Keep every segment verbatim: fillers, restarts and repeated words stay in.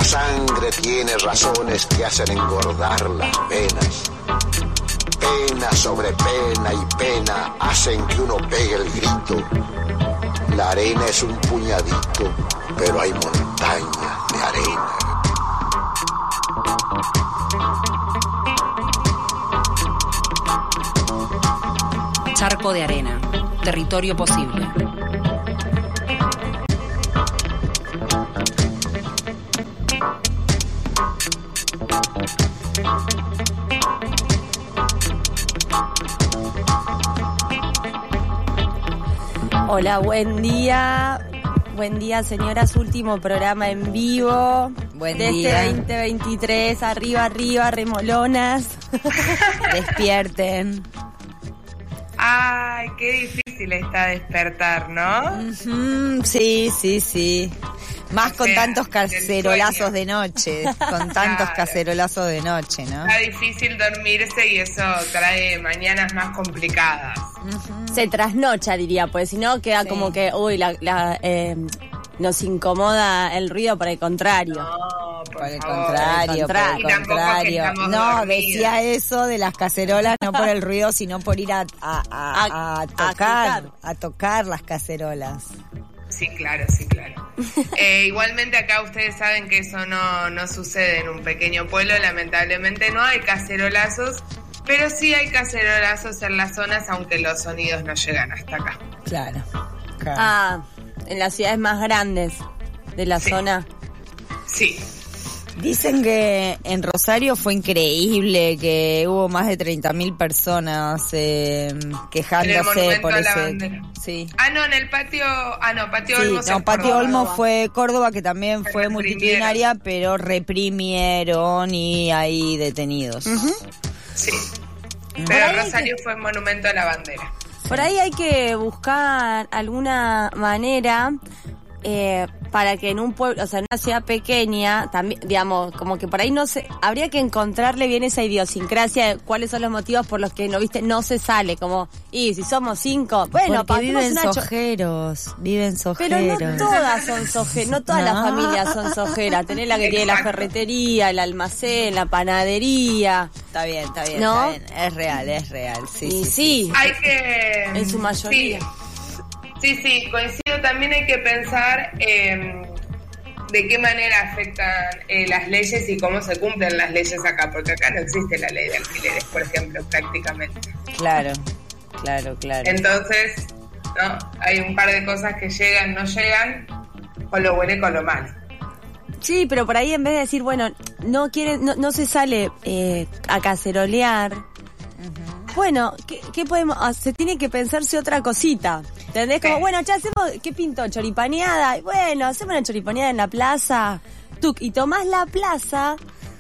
sangre tiene razones que hacen engordar las venas. Pena sobre pena y pena hacen que uno pegue el grito. La arena es un puñadito, pero hay montañas de arena. Charco de arena, territorio posible. Hola, buen día. Buen día, señoras. Último programa en vivo. Buen de día. este veinte veintitrés. Arriba, arriba, remolonas. Despierten. Ay, qué difícil está despertar, ¿no? Uh-huh, sí, sí, sí. Más O con sea, tantos cacerolazos de noche. Con tantos Claro. cacerolazos de noche, ¿no? Está difícil dormirse y eso trae mañanas más complicadas. Uh-huh. Se trasnocha, diría, pues si no queda Sí. como que, uy, la, la, eh, nos incomoda el ruido, por el contrario. No, por, Por el favor. contrario, por contrario. el Y tampoco contrario. que estamos No, dormidas. decía eso de las cacerolas, no por el ruido, sino por ir a, a, a, a A- tocar, a a tocar las cacerolas. Sí, claro, sí, claro. Eh, igualmente acá ustedes saben que eso no, no sucede en un pequeño pueblo, lamentablemente no hay cacerolazos, pero sí hay cacerolazos en las zonas, aunque los sonidos no llegan hasta acá. Claro. claro. Ah, en las ciudades más grandes de la Sí. zona. Sí. Dicen que en Rosario fue increíble, que hubo más de treinta mil personas eh, quejándose Monumento por a la ese... Bandera. Sí. Ah, no, en el patio... Ah, no, Patio Sí, Olmos no, es Patio Córdoba. Olmos fue Córdoba, que también Que fue reprimieron. multitudinaria, pero reprimieron y hay detenidos. Sí. Por Pero ahí Rosario fue Monumento a la Bandera. Por ahí hay que buscar alguna manera eh, para que en un pueblo, o sea, en una ciudad pequeña, también, digamos, como que por ahí no se, habría que encontrarle bien esa idiosincrasia de cuáles son los motivos por los que no, viste, no se sale, como, y si somos cinco, bueno, Porque pagamos viven una cho- sojeros, viven pero sojeros. no todas son sojeras, no todas las No. familias son sojeras. Tenés la que tiene la Exacto. ferretería, el almacén, la panadería. Está bien, está bien, ¿No? está bien. Es real, es real. Sí, y sí, sí, Hay que... en su mayoría. Sí, sí, sí, coincido. También hay que pensar eh, de qué manera afectan eh, las leyes y cómo se cumplen las leyes acá, porque acá no existe la ley de alquileres, por ejemplo, prácticamente. Claro, claro, claro. Entonces, no, hay un par de cosas que llegan, no llegan, con lo bueno y con lo malo. Sí, pero por ahí en vez de decir, bueno, no quieren, no, no se sale eh, a cacerolear. Bueno, ¿qué, qué podemos? ah, Se tiene que pensarse otra cosita. ¿Entendés? Como, Sí. bueno, ya hacemos, ¿qué pintó? Choripaneada. Y bueno, hacemos una choripaneada en la plaza. Tuc, y tomás la plaza.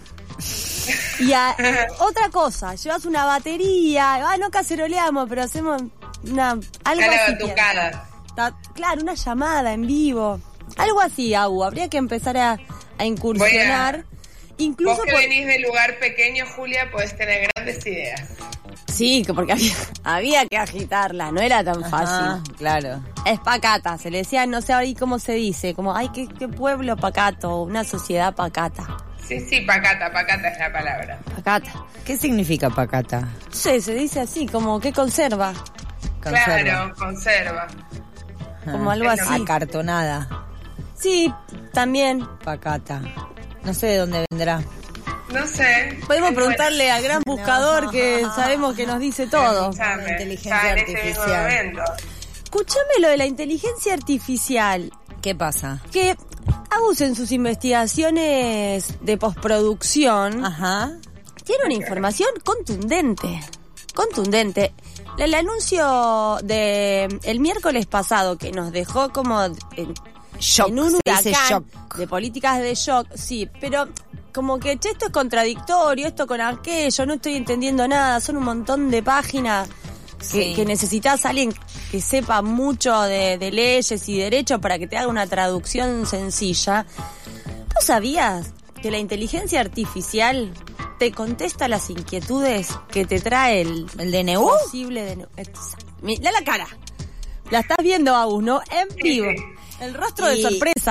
Y a, otra cosa, llevas una batería. Ah, no caceroleamos, pero hacemos una, algo Una así. batucada. Ta- Claro, una llamada en vivo. Algo así, Agu. Habría que empezar a, a incursionar. Incluso Vos que por- venís de lugar pequeño, Julia, podés tener grandes ideas. Sí, que porque había, había que agitarla, no era tan Ajá, fácil. claro. Es pacata, se le decía, no sé ahora cómo se dice, como, ay, qué, qué pueblo pacato, una sociedad pacata. Sí, sí, pacata, pacata es la palabra. Pacata. ¿Qué significa pacata? No sé, se dice así, como que conserva, Conserva. Claro, conserva. como Ah. algo Es lo así. Acartonada, Sí, también. pacata. No sé de dónde vendrá. No sé. Podemos Es preguntarle bueno. al gran buscador que sabemos que nos dice todo. Escuchame, La inteligencia ya en ese mismo artificial. momento. Escúchame lo de la inteligencia artificial. ¿Qué pasa? Que Agus en sus investigaciones de postproducción Ajá. tiene una información contundente. Contundente. El, el anuncio de el miércoles pasado que nos dejó como en, Shock, en un se dice huracán shock. de políticas de shock, sí, pero como que che, esto es contradictorio, esto con aquello, no estoy entendiendo nada, son un montón de páginas. Que, Sí. que necesitas a alguien que sepa mucho de, de leyes y derechos para que te haga una traducción sencilla. ¿Vos sabías que la inteligencia artificial te contesta las inquietudes que te trae el, ¿El D N U? posible D N U? Mira la cara. La estás viendo, Agus, ¿no? En vivo. sí. El rostro de Y- sorpresa.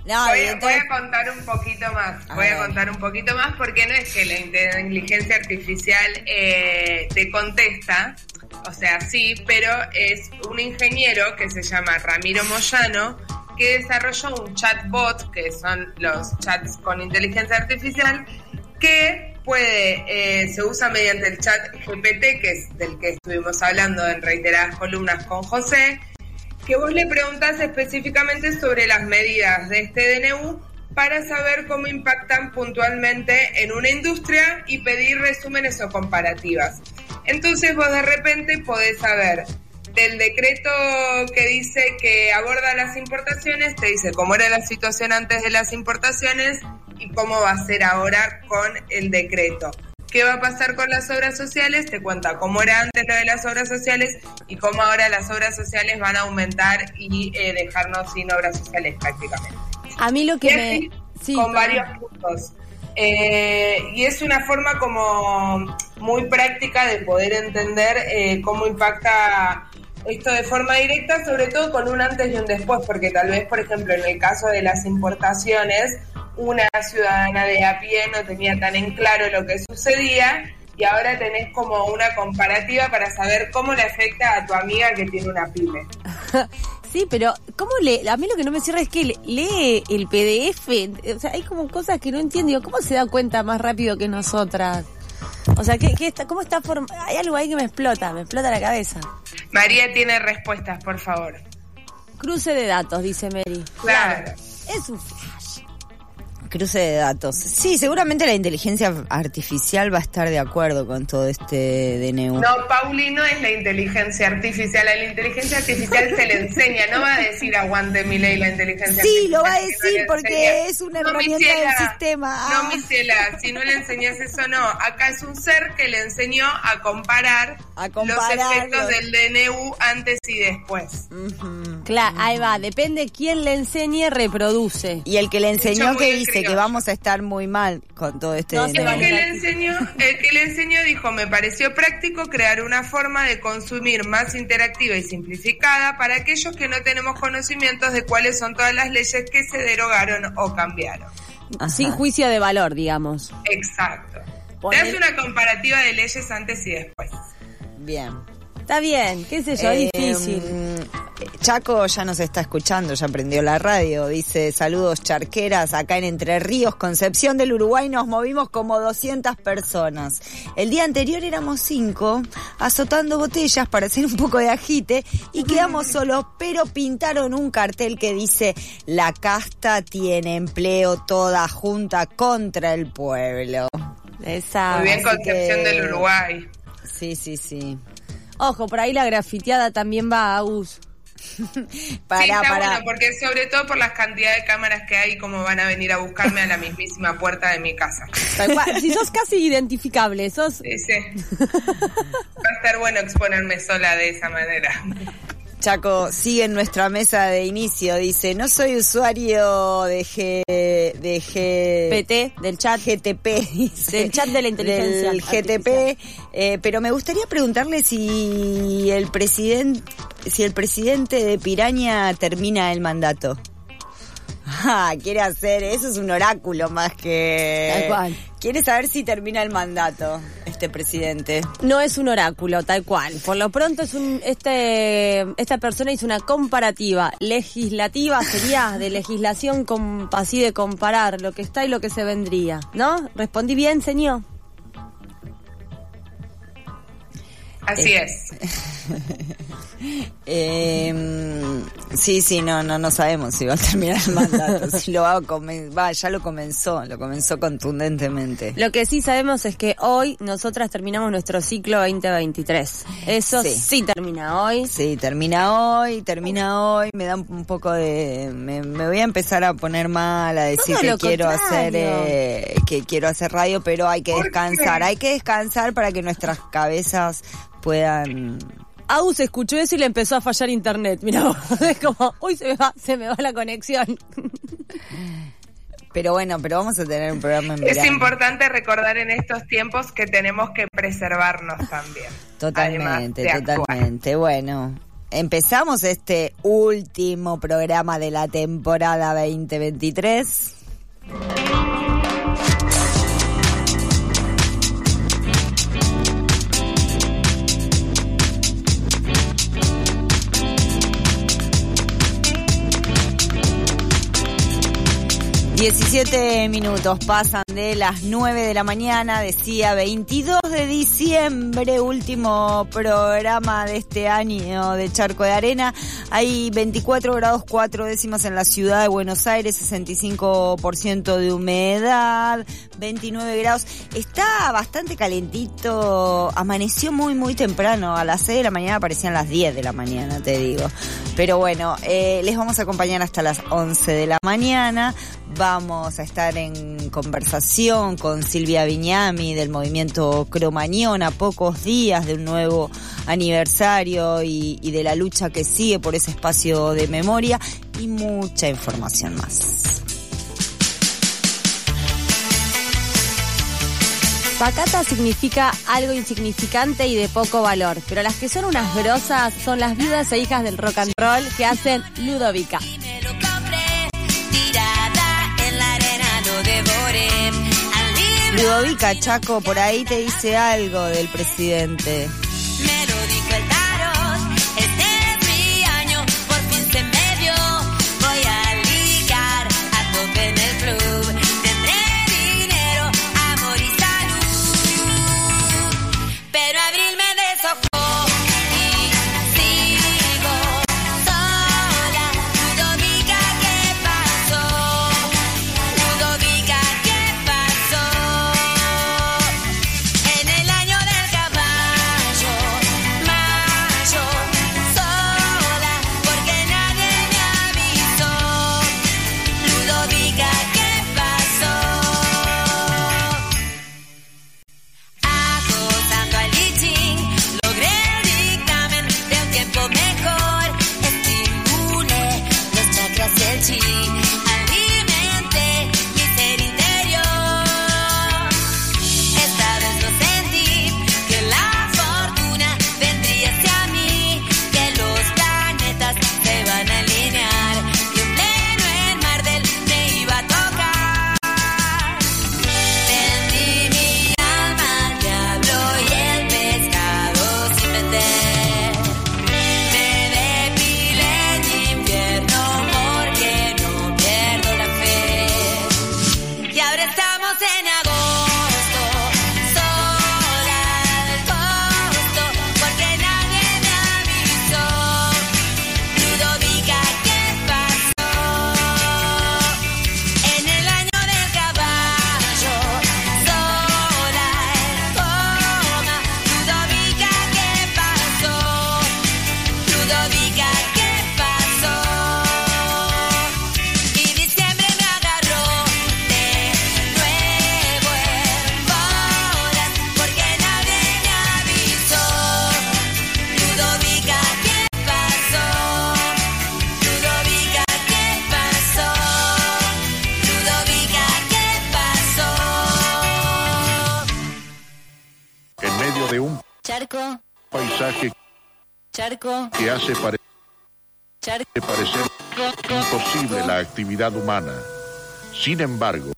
No, voy, entonces... voy a contar un poquito más, voy a, a contar un poquito más porque no es que la inteligencia artificial eh, te contesta, o sea, sí, pero es un ingeniero que se llama Ramiro Moyano que desarrolló un chatbot, que son los chats con inteligencia artificial, que puede, eh, se usa mediante el chat G P T, que es del que estuvimos hablando en reiteradas columnas con José, que vos le preguntás específicamente sobre las medidas de este D N U para saber cómo impactan puntualmente en una industria y pedir resúmenes o comparativas. Entonces vos de repente podés saber del decreto que dice que aborda las importaciones, te dice cómo era la situación antes de las importaciones y cómo va a ser ahora con el decreto. ¿Qué va a pasar con las obras sociales? Te cuenta cómo era antes lo de las obras sociales y cómo ahora las obras sociales van a aumentar y eh, dejarnos sin obras sociales prácticamente. A mí lo que y me... así, Sí, con perdón. varios puntos. Eh, y es una forma como muy práctica de poder entender eh, cómo impacta esto de forma directa, sobre todo con un antes y un después, porque tal vez, por ejemplo, en el caso de las importaciones, una ciudadana de a pie no tenía tan en claro lo que sucedía y ahora tenés como una comparativa para saber cómo le afecta a tu amiga que tiene una pyme. Sí, pero ¿cómo lee? A mí lo que no me cierra es que lee el P D F. O sea, hay como cosas que no entiendo. Digo, ¿cómo se da cuenta más rápido que nosotras? O sea, ¿qué, qué está, ¿cómo está formado? Hay algo ahí que me explota, me explota la cabeza. María tiene respuestas, por favor. Cruce de datos, dice Mary. Claro. Es un flash. Cruce de datos. Sí, seguramente la inteligencia artificial va a estar de acuerdo con todo este D N U. No, Pauli, no es la inteligencia artificial. A la inteligencia artificial se le enseña. No va a decir aguante mi ley la inteligencia Sí, artificial. lo va a si decir no porque enseñas. es una No, herramienta Michela, del sistema. No, Ah. Michela, si no le enseñas eso, no. Acá es un ser que le enseñó a comparar, A comparar los efectos los- del D N U antes y después. Ujú. Claro, ahí va. Depende quién le enseñe, reproduce. Y el que le enseñó muy que de dice que criollo. vamos a estar muy mal con todo este No D se N U. va El que, le enseñó, el que le enseñó dijo, me pareció práctico crear una forma de consumir más interactiva y simplificada para aquellos que no tenemos conocimientos de cuáles son todas las leyes que se derogaron o cambiaron. Ajá. Sin juicio de valor, digamos. Exacto. Poner- Te hace una comparativa de leyes antes y después. Bien. Está bien, qué sé yo, Eh, es difícil. Chaco ya nos está escuchando, ya prendió la radio, dice saludos charqueras, acá en Entre Ríos, Concepción del Uruguay nos movimos como doscientas personas. El día anterior éramos cinco, azotando botellas para hacer un poco de agite y quedamos solos, pero pintaron un cartel que dice la casta tiene empleo toda junta contra el pueblo. Esa. Muy bien, así Concepción que- del Uruguay. Sí, sí, sí. Ojo, por ahí la grafiteada también va a Agus. Para, sí, está para. bueno, porque sobre todo por las cantidades de cámaras que hay, como van a venir a buscarme a la mismísima puerta de mi casa. Tal cual. Si sos casi identificable, sos... Sí, sí. Va a estar bueno exponerme sola de esa manera. Chaco sigue en nuestra mesa de inicio, dice, no soy usuario de G, de G, P T, del chat. G T P, dice, Del chat de la inteligencia del G T P, eh, pero me gustaría preguntarle si el presidente, si el presidente de Piraña termina el mandato. Ah, quiere hacer, eso es un oráculo más que... Tal cual. Quiere saber si termina el mandato este presidente. No es un oráculo, tal cual. Por lo pronto es un este esta persona hizo una comparativa legislativa, sería de legislación con, así de comparar lo que está y lo que se vendría, ¿no? ¿Respondí bien, señor? Así Eh. es. Eh, sí, sí, no, no, no sabemos si va a terminar el mandato. Si lo va a comen- va, ya lo comenzó, lo comenzó contundentemente. Lo que sí sabemos es que hoy nosotras terminamos nuestro ciclo veinte veintitrés. Eso sí, Sí. termina hoy. Sí, termina hoy, termina hoy, me da un poco de... Me, me voy a empezar a poner mal, a decir Todo que lo quiero hacer contrario. eh, que quiero hacer radio, pero hay que ¿Por descansar, qué? hay que descansar para que nuestras cabezas puedan... Agus escuchó eso y le empezó a fallar internet. Mirá, es como, uy, se me va, se me va la conexión. Pero bueno, pero vamos a tener un programa en Es verano. importante recordar en estos tiempos que tenemos que preservarnos también. Totalmente, además de actuar. totalmente. Bueno, empezamos este último programa de la temporada veinte veintitrés. diecisiete minutos pasan de las nueve de la mañana, decía veintidós de diciembre, último programa de este año de Charco de Arena. Hay veinticuatro grados cuatro décimas en la ciudad de Buenos Aires, sesenta y cinco por ciento de humedad, veintinueve grados. Está bastante calentito, amaneció muy muy temprano, a las seis de la mañana, parecían las diez de la mañana, te digo. Pero bueno, eh, les vamos a acompañar hasta las once de la mañana. Vamos a estar en conversación con Silvia Viñami del movimiento Cromañón, a pocos días de un nuevo aniversario y, y de la lucha que sigue por ese espacio de memoria, y mucha información más. Pacata significa algo insignificante y de poco valor, pero las que son unas grosas son las viudas e hijas del rock and roll que hacen Ludovica. Ludovica, Chaco, por ahí te dice algo del presidente. Me lo dijo el tarot, este mi año, por fin se me dio. Voy a ligar a tope en el club. Tendré dinero, amor y salud. Pero abril me deshojó y sigo sola. Ludovica, ¿qué pasó? Ludovica, ¿qué pasó? En el año del caballo, mayo, sola, porque nadie me avisó. Ludovica, ¿qué pasó? Acosando al lichín, logré el dictamen de un tiempo mejor. Estimulé los chakras y el chi, alimenté mi ser interior. Esta vez no sentí que la fortuna vendría hacia mí, que los planetas se van a alinear y un pleno en Mardel me iba a tocar. Vendí mi alma al diablo y el pescado sin vender. Me depilé en invierno porque no pierdo la fe. Y ahora estamos en agosto, sola al costo, porque nadie me avisó. Ludovica, ¿qué pasó? En el año del caballo, sola en coma. Ludovica, ¿qué pasó? Ludovica, ¿qué pasó? Y diciembre me agarró de nuevo en bolas, porque nadie me avisó. Ludovica, ¿qué pasó? Ludovica, ¿qué pasó? Ludovica, ¿qué pasó? En medio de un Charco, paisaje charco, que hace pare- charco. parecer imposible la actividad humana. Sin embargo,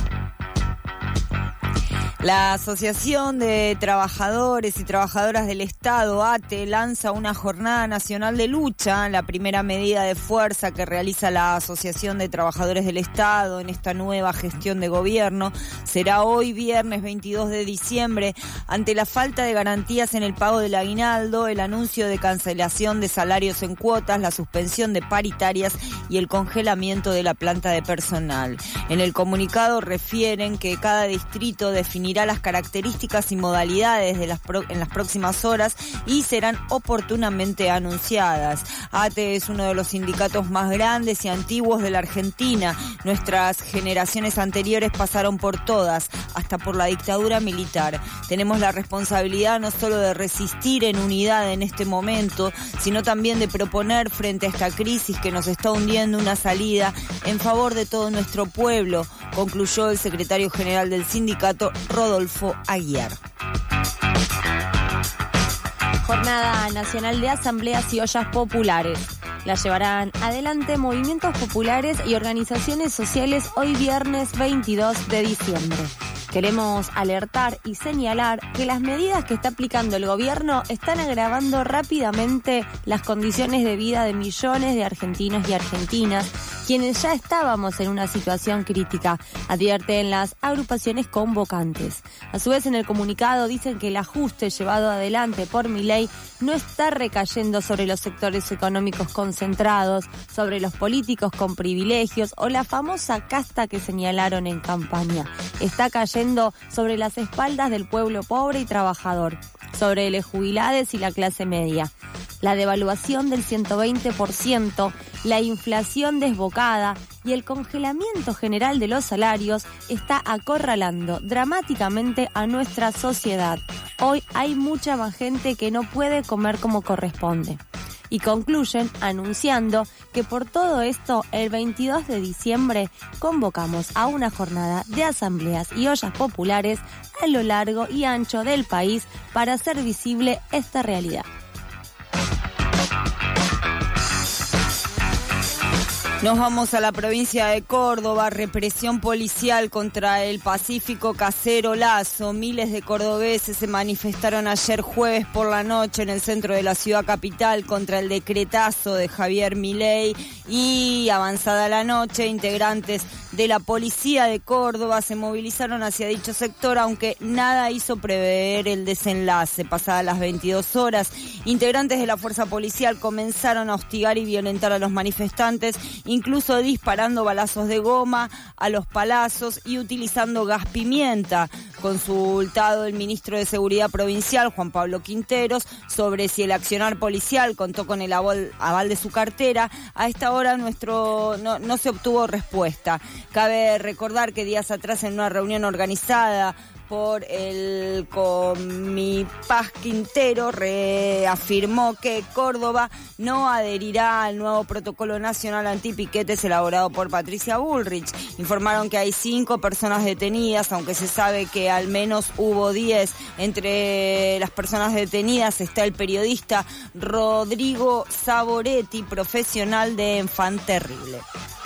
La Asociación de Trabajadores y Trabajadoras del Estado, A T E, lanza una jornada nacional de lucha, la primera medida de fuerza que realiza la Asociación de Trabajadores del Estado en esta nueva gestión de gobierno. Será hoy, viernes veintidós de diciembre, ante la falta de garantías en el pago del aguinaldo, el anuncio de cancelación de salarios en cuotas, la suspensión de paritarias y el congelamiento de la planta de personal. En el comunicado refieren que cada distrito definirá las características y modalidades de las pro- en las próximas horas y serán oportunamente anunciadas. A T E es uno de los sindicatos más grandes y antiguos de la Argentina. Nuestras generaciones anteriores pasaron por todas, hasta por la dictadura militar. Tenemos la responsabilidad no solo de resistir en unidad en este momento, sino también de proponer frente a esta crisis que nos está hundiendo una salida en favor de todo nuestro pueblo, concluyó el secretario general del sindicato, Rodolfo Aguiar. Jornada Nacional de Asambleas y Ollas Populares. La llevarán adelante movimientos populares y organizaciones sociales hoy viernes veintidós de diciembre. Queremos alertar y señalar que las medidas que está aplicando el gobierno están agravando rápidamente las condiciones de vida de millones de argentinos y argentinas, quienes ya estábamos en una situación crítica, advierten las agrupaciones convocantes. A su vez, en el comunicado dicen que el ajuste llevado adelante por Milei no está recayendo sobre los sectores económicos concentrados, sobre los políticos con privilegios o la famosa casta que señalaron en campaña. Está cayendo sobre las espaldas del pueblo pobre y trabajador, sobre los jubilados y la clase media. La devaluación del ciento veinte por ciento, la inflación desbocada y el congelamiento general de los salarios está acorralando dramáticamente a nuestra sociedad. Hoy hay mucha más gente que no puede comer como corresponde. Y concluyen anunciando que por todo esto, el veintidós de diciembre convocamos a una jornada de asambleas y ollas populares a lo largo y ancho del país para hacer visible esta realidad. Nos vamos a la provincia de Córdoba. Represión policial contra el pacífico cacerolazo. Miles de cordobeses se manifestaron ayer jueves por la noche en el centro de la ciudad capital contra el decretazo de Javier Milei, y avanzada la noche, integrantes de la policía de Córdoba se movilizaron hacia dicho sector, aunque nada hizo prever el desenlace. Pasadas las veintidós horas, integrantes de la fuerza policial comenzaron a hostigar y violentar a los manifestantes, incluso disparando balazos de goma a los palazos y utilizando gas pimienta. Consultado el ministro de Seguridad Provincial, Juan Pablo Quinteros, sobre si el accionar policial contó con el aval, aval de su cartera, a esta hora nuestro no, no se obtuvo respuesta. Cabe recordar que días atrás, en una reunión organizada por el Comipaz, Quintero reafirmó que Córdoba no adherirá al nuevo protocolo nacional antipiquetes elaborado por Patricia Bullrich. Informaron que hay cinco personas detenidas, aunque se sabe que al menos hubo diez. Entre las personas detenidas está el periodista Rodrigo Saboretti, profesional de Enfant Terrible.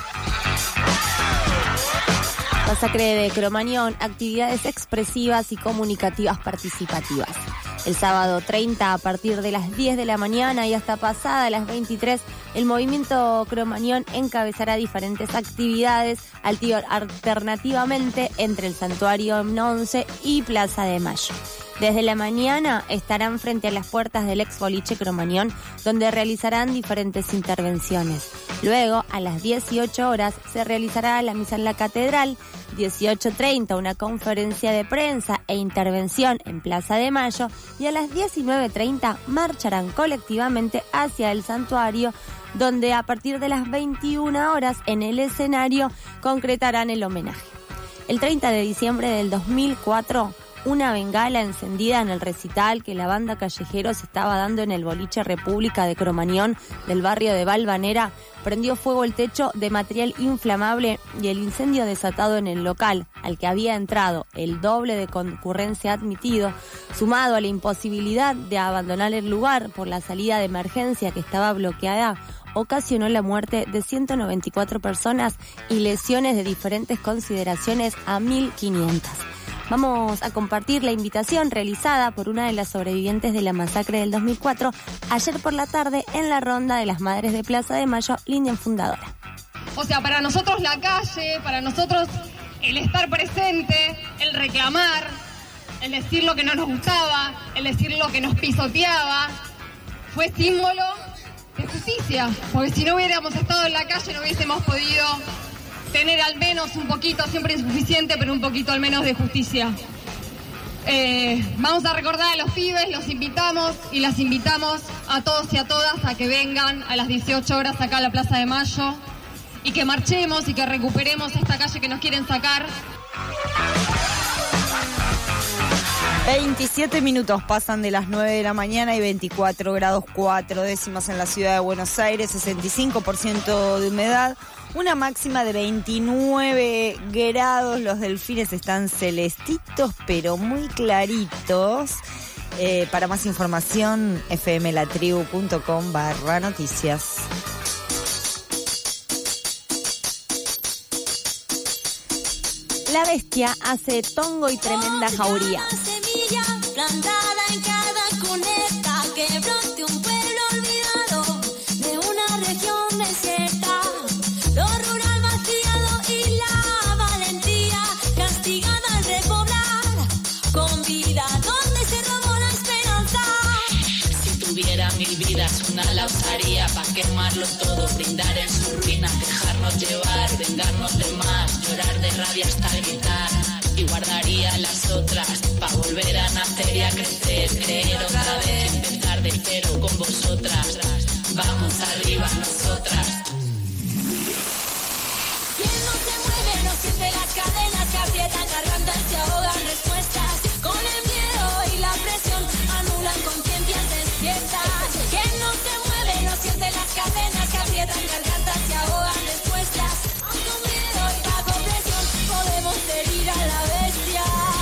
Masacre de Cromañón, actividades expresivas y comunicativas participativas. El sábado treinta, a partir de las diez de la mañana y hasta pasada las veintitrés, el movimiento Cromañón encabezará diferentes actividades alternativamente entre el Santuario once y Plaza de Mayo. Desde la mañana estarán frente a las puertas del ex boliche Cromañón, donde realizarán diferentes intervenciones. Luego, a las dieciocho horas, se realizará la misa en la catedral. dieciocho treinta, una conferencia de prensa e intervención en Plaza de Mayo. Y a las diecinueve treinta marcharán colectivamente hacia el santuario, donde a partir de las veintiuna horas en el escenario concretarán el homenaje. El treinta de diciembre del dos mil cuatro, una bengala encendida en el recital que la banda Callejeros estaba dando en el boliche República de Cromañón del barrio de Valvanera prendió fuego el techo de material inflamable, y el incendio desatado en el local, al que había entrado el doble de concurrencia admitido, sumado a la imposibilidad de abandonar el lugar por la salida de emergencia que estaba bloqueada, ocasionó la muerte de ciento noventa y cuatro personas y lesiones de diferentes consideraciones a mil quinientas. Vamos a compartir la invitación realizada por una de las sobrevivientes de la masacre del dos mil cuatro ayer por la tarde en la ronda de las Madres de Plaza de Mayo, línea fundadora. O sea, para nosotros la calle, para nosotros el estar presente, el reclamar, el decir lo que no nos gustaba, el decir lo que nos pisoteaba, fue símbolo de justicia, porque si no hubiéramos estado en la calle no hubiésemos podido tener al menos un poquito, siempre insuficiente, pero un poquito al menos de justicia. Eh, vamos a recordar a los pibes, los invitamos y las invitamos a todos y a todas a que vengan a las dieciocho horas acá a la Plaza de Mayo y que marchemos y que recuperemos esta calle que nos quieren sacar. veintisiete minutos pasan de las nueve de la mañana y veinticuatro grados cuatro décimas en la ciudad de Buenos Aires, sesenta y cinco por ciento de humedad, una máxima de veintinueve grados. Los delfines están celestitos pero muy claritos. Eh, para más información, fmlatribu.com barra noticias. La bestia hace tongo y tremenda jauría. Semilla plantada en cada cuneta, que brote un pueblo olvidado de una región desierta. Lo rural vaciado y la valentía castigada al repoblar, con vida donde se robó la esperanza. Si tuviera mil vidas, una la usaría pa' quemarlo todo, brindar en su ruina, dejarnos llevar, vengarnos de más, llorar de rabia hasta gritar. Y guardaría las otras pa' volver a nacer y a crecer, creer otra vez, empezar de cero con vosotras. Vamos arriba nosotras. Quien no se mueve no siente las cadenas que aprietan gargantas, se ahogan respuestas. Con el miedo y la presión anulan conciencias despiertas. Quien no se mueve no siente las cadenas que aprietan gargantas, se ahogan respuestas. Aun con miedo y bajo presión podemos herir a la bestia.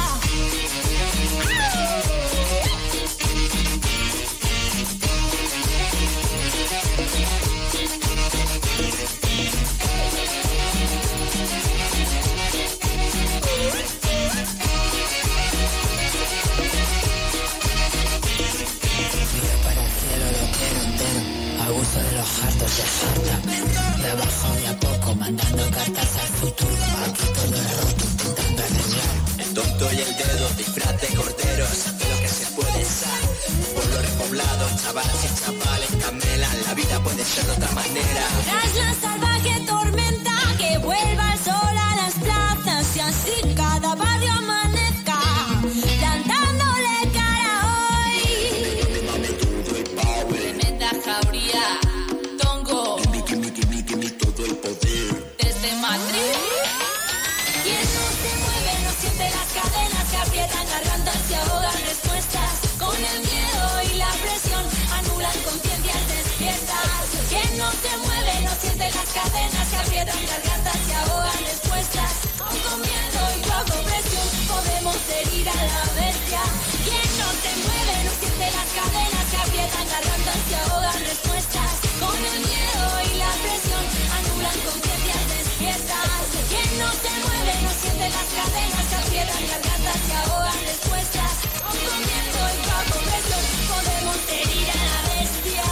Abuso de los hartos de falta. Trabajo de a poco, mandando cartas al futuro. Aquí todo es roto, intentando arreglar. El tonto y el dedo, disfraz de corderos, de lo que se puede ser. Pueblo repoblado, chavalas y chavales camelan. La vida puede ser de otra manera. Tras la salvaje tormenta, que vuelva el sol a las plazas y así cada barrio amanezca, plantándole cara hoy. Tremenda jauría, tongo, Todo el poder. desde Madrid. Quien no se mueve no siente las cadenas que aprietan gargantas, se ahogan respuestas. Con el miedo y la presión anulan conciencias despiertas. Quien no se mueve no siente las cadenas que aprietan gargantas, se ahogan respuestas. Aun con miedo y bajo presión podemos herir a la bestia. Quien no se mueve no siente las cadenas que aprietan gargantas, se ahogan respuestas. Con el miedo y la presión anulan conciencias despiertas. Quien no se mueve no siente las cadenas que aprietan gargantas, se ahogan respuestas. Aun con miedo y bajo presión podemos herir a la bestia.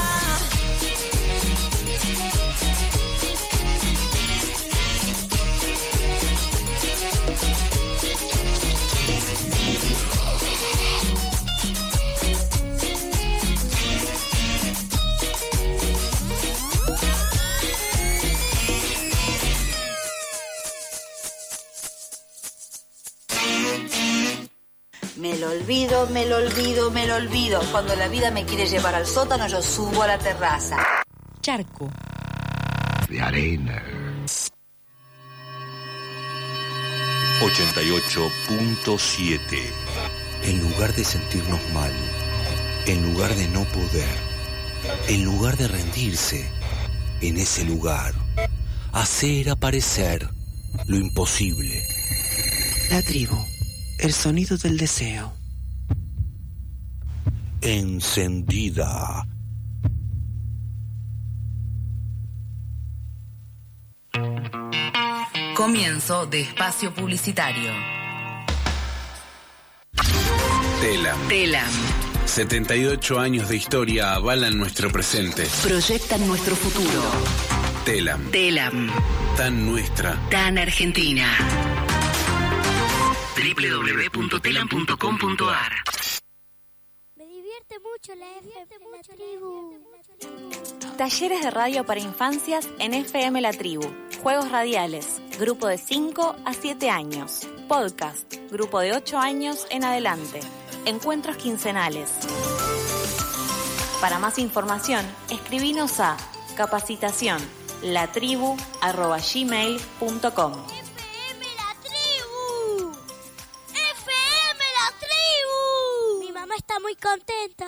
Me lo olvido, me lo olvido, me lo olvido. Cuando la vida me quiere llevar al sótano, yo subo a la terraza. Charco. De arena. ochenta y ocho punto siete. En lugar de sentirnos mal, en lugar de no poder, en lugar de rendirse, en ese lugar, hacer aparecer lo imposible. La tribu, el sonido del deseo. Encendida. Comienzo de espacio publicitario. Telam. Telam. setenta y ocho años de historia avalan nuestro presente. Proyectan nuestro futuro. Telam. Telam. Tan nuestra. Tan argentina. doble u doble u doble u punto telam punto com punto a r. Me divierte mucho la F M La Tribu. Talleres de radio para infancias en F M La Tribu. Juegos radiales, grupo de cinco a siete años. Podcast, grupo de ocho años en adelante. Encuentros quincenales. Para más información, escribinos a capacitación latribu arroba gmail punto com. F M La Tribu. F M La Tribu. Mi mamá está muy contenta.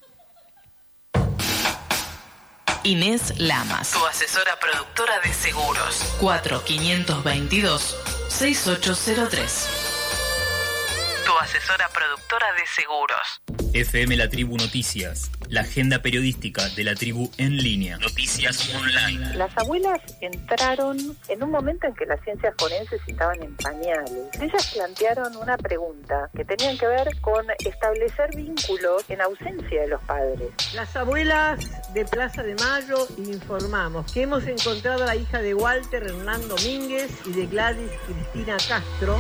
Inés Lamas, tu asesora productora de seguros. cuatro cinco dos dos, seis ocho cero tres. Tu asesora productora de seguros. F M La Tribu Noticias, la agenda periodística de la tribu en línea. Noticias online. Las abuelas entraron en un momento en que las ciencias forenses estaban en pañales. Ellas plantearon una pregunta que tenían que ver con establecer vínculos en ausencia de los padres. Las abuelas de Plaza de Mayo informamos que hemos encontrado a la hija de Walter Hernán Domínguez y de Gladys Cristina Castro.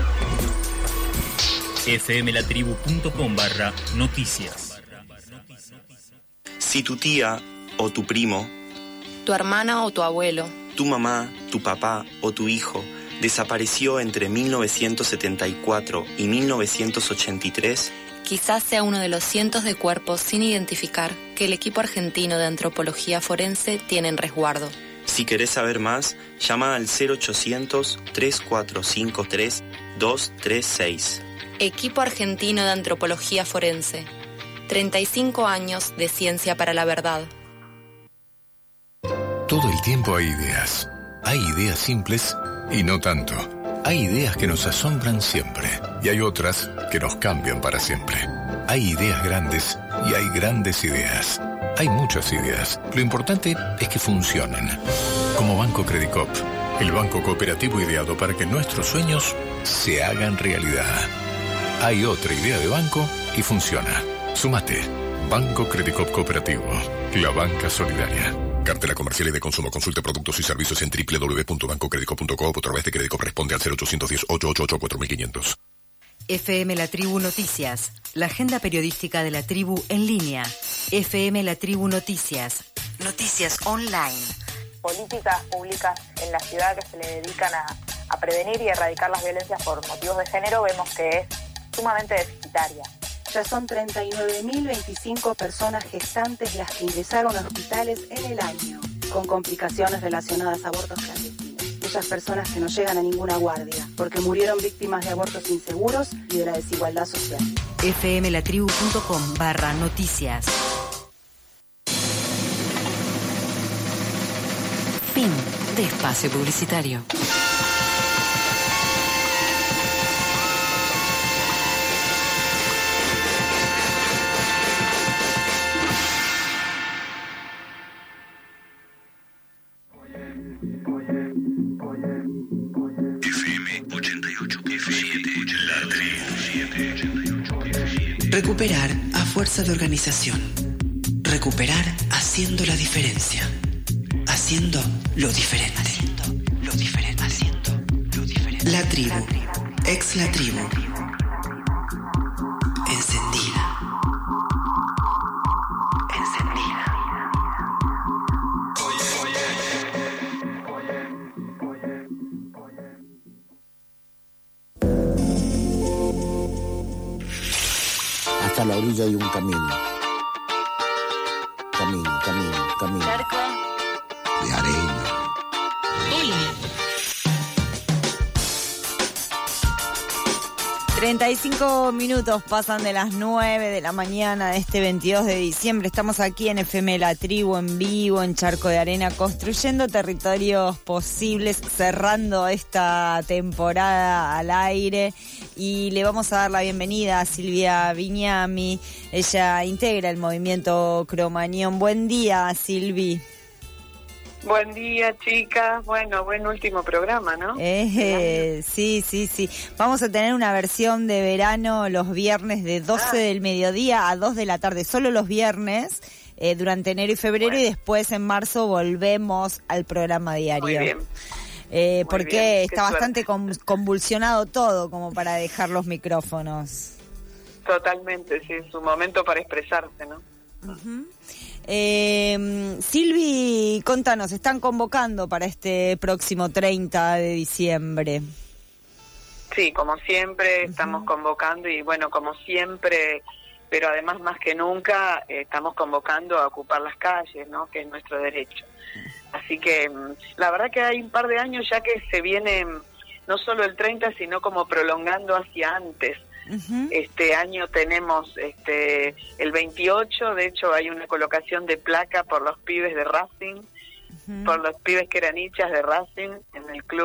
fmlatribu.com barra noticias. Si tu tía o tu primo, tu hermana o tu abuelo, tu mamá, tu papá o tu hijo desapareció entre mil novecientos setenta y cuatro y mil novecientos ochenta y tres, quizás sea uno de los cientos de cuerpos sin identificar que el equipo argentino de antropología forense tiene en resguardo. Si querés saber más, llama al cero ochocientos, tres cuatro cinco tres, dos tres seis. Equipo Argentino de Antropología Forense. treinta y cinco años de ciencia para la verdad. Todo el tiempo hay ideas. Hay ideas simples y no tanto. Hay ideas que nos asombran siempre y hay otras que nos cambian para siempre. Hay ideas grandes y hay grandes ideas. Hay muchas ideas. Lo importante es que funcionen. Como Banco Credicop, el banco cooperativo ideado para que nuestros sueños se hagan realidad. Hay otra idea de banco y funciona. Súmate. Banco Credicop Cooperativo. La banca solidaria. Cartela comercial y de consumo. Consulte productos y servicios en doble u doble u doble u punto banco credicop punto com o a través de Credicop. Responde al cero ochocientos diez, ochocientos ochenta y ocho, cuatro mil quinientos. F M La Tribu Noticias, la agenda periodística de la tribu en línea. F M La Tribu Noticias, noticias online. Políticas públicas en la ciudad que se le dedican a, a prevenir y erradicar las violencias por motivos de género, vemos que es sumamente deficitaria. Ya son treinta y nueve mil veinticinco personas gestantes las que ingresaron a hospitales en el año, con complicaciones relacionadas a abortos clandestinos. Esas personas que no llegan a ninguna guardia, porque murieron víctimas de abortos inseguros y de la desigualdad social. fmlatribu.com barra noticias. Fin de espacio publicitario. Recuperar a fuerza de organización. Recuperar haciendo la diferencia. Haciendo lo diferente. Haciendo lo diferente. Haciendo lo diferente. La tribu. Ex la tribu. Encendida. Encendida. Hasta la orilla hay un camino. Camino, camino, camino. Cerco. De arena. treinta y cinco minutos pasan de las nueve de la mañana de este veintidós de diciembre. Estamos aquí en F M La Tribu, en vivo, en Charco de Arena, construyendo territorios posibles, cerrando esta temporada al aire. Y le vamos a dar la bienvenida a Silvia Viñami. Ella integra el movimiento Cromañón. Buen día, Silvi. Buen día, chicas. Bueno, buen último programa, ¿no? Eh, sí, sí, sí. Vamos a tener una versión de verano los viernes de doce ah. del mediodía a dos de la tarde, solo los viernes, eh, durante enero y febrero, bueno. Y después en marzo volvemos al programa diario. Muy bien. Eh, Muy porque bien. Está bastante con, convulsionado todo como para dejar los micrófonos. Totalmente, sí, es un momento para expresarse, ¿no? Uh-huh. Eh, Silvi, contanos, están convocando para este próximo treinta de diciembre. Sí, como siempre, uh-huh. estamos convocando y bueno, como siempre, pero además más que nunca, eh, estamos convocando a ocupar las calles, ¿no? Que es nuestro derecho. Así que la verdad que hay un par de años ya que se viene no solo el treinta, sino como prolongando hacia antes. Uh-huh. Este año tenemos este el veintiocho, de hecho hay una colocación de placa por los pibes de Racing, uh-huh. por los pibes que eran hinchas de Racing en el club,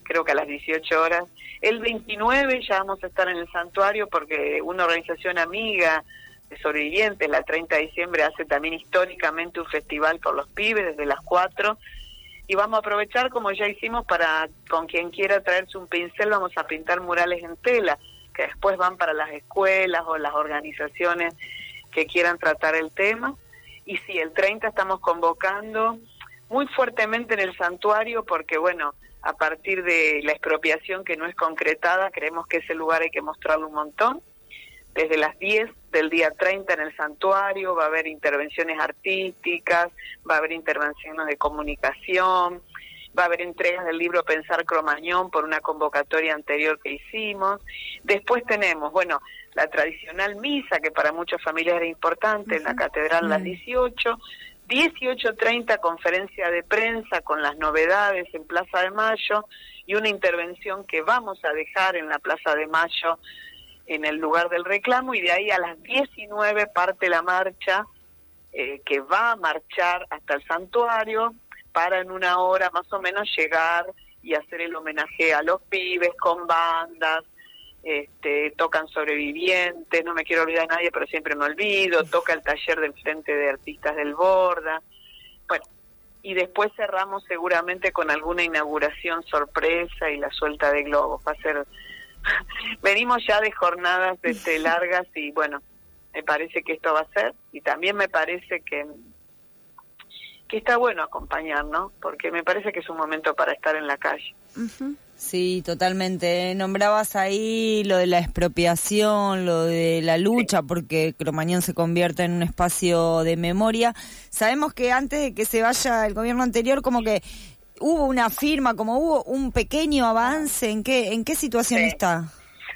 creo que a las dieciocho horas. El veintinueve ya vamos a estar en el santuario porque una organización amiga de sobrevivientes, la treinta de diciembre, hace también históricamente un festival por los pibes desde las cuatro. Y vamos a aprovechar, como ya hicimos, para con quien quiera traerse un pincel, vamos a pintar murales en tela, que después van para las escuelas o las organizaciones que quieran tratar el tema. Y sí, el treinta estamos convocando muy fuertemente en el santuario porque, bueno, a partir de la expropiación que no es concretada, creemos que ese lugar hay que mostrarlo un montón. Desde las diez del día treinta en el santuario va a haber intervenciones artísticas, va a haber intervenciones de comunicación, va a haber entregas del libro Pensar Cromañón por una convocatoria anterior que hicimos. Después tenemos, bueno, la tradicional misa, que para muchas familias era importante, en la catedral a las dieciocho. dieciocho treinta conferencia de prensa con las novedades en Plaza de Mayo y una intervención que vamos a dejar en la Plaza de Mayo en el lugar del reclamo, y de ahí a las diecinueve parte la marcha eh, que va a marchar hasta el santuario para en una hora más o menos llegar y hacer el homenaje a los pibes con bandas, este, tocan sobrevivientes, no me quiero olvidar de nadie pero siempre me olvido, toca el taller del Frente de Artistas del Borda, bueno, y después cerramos seguramente con alguna inauguración sorpresa y la suelta de globos. Va a ser, venimos ya de jornadas este, largas y bueno, me parece que esto va a ser, y también me parece que que está bueno acompañar, ¿no? Porque me parece que es un momento para estar en la calle. Uh-huh. Sí, totalmente. Nombrabas ahí lo de la expropiación, lo de la lucha, sí, porque Cromañón se convierta en un espacio de memoria. Sabemos que antes de que se vaya el gobierno anterior, como que hubo una firma, como hubo un pequeño avance. ¿En qué, en qué situación sí. está?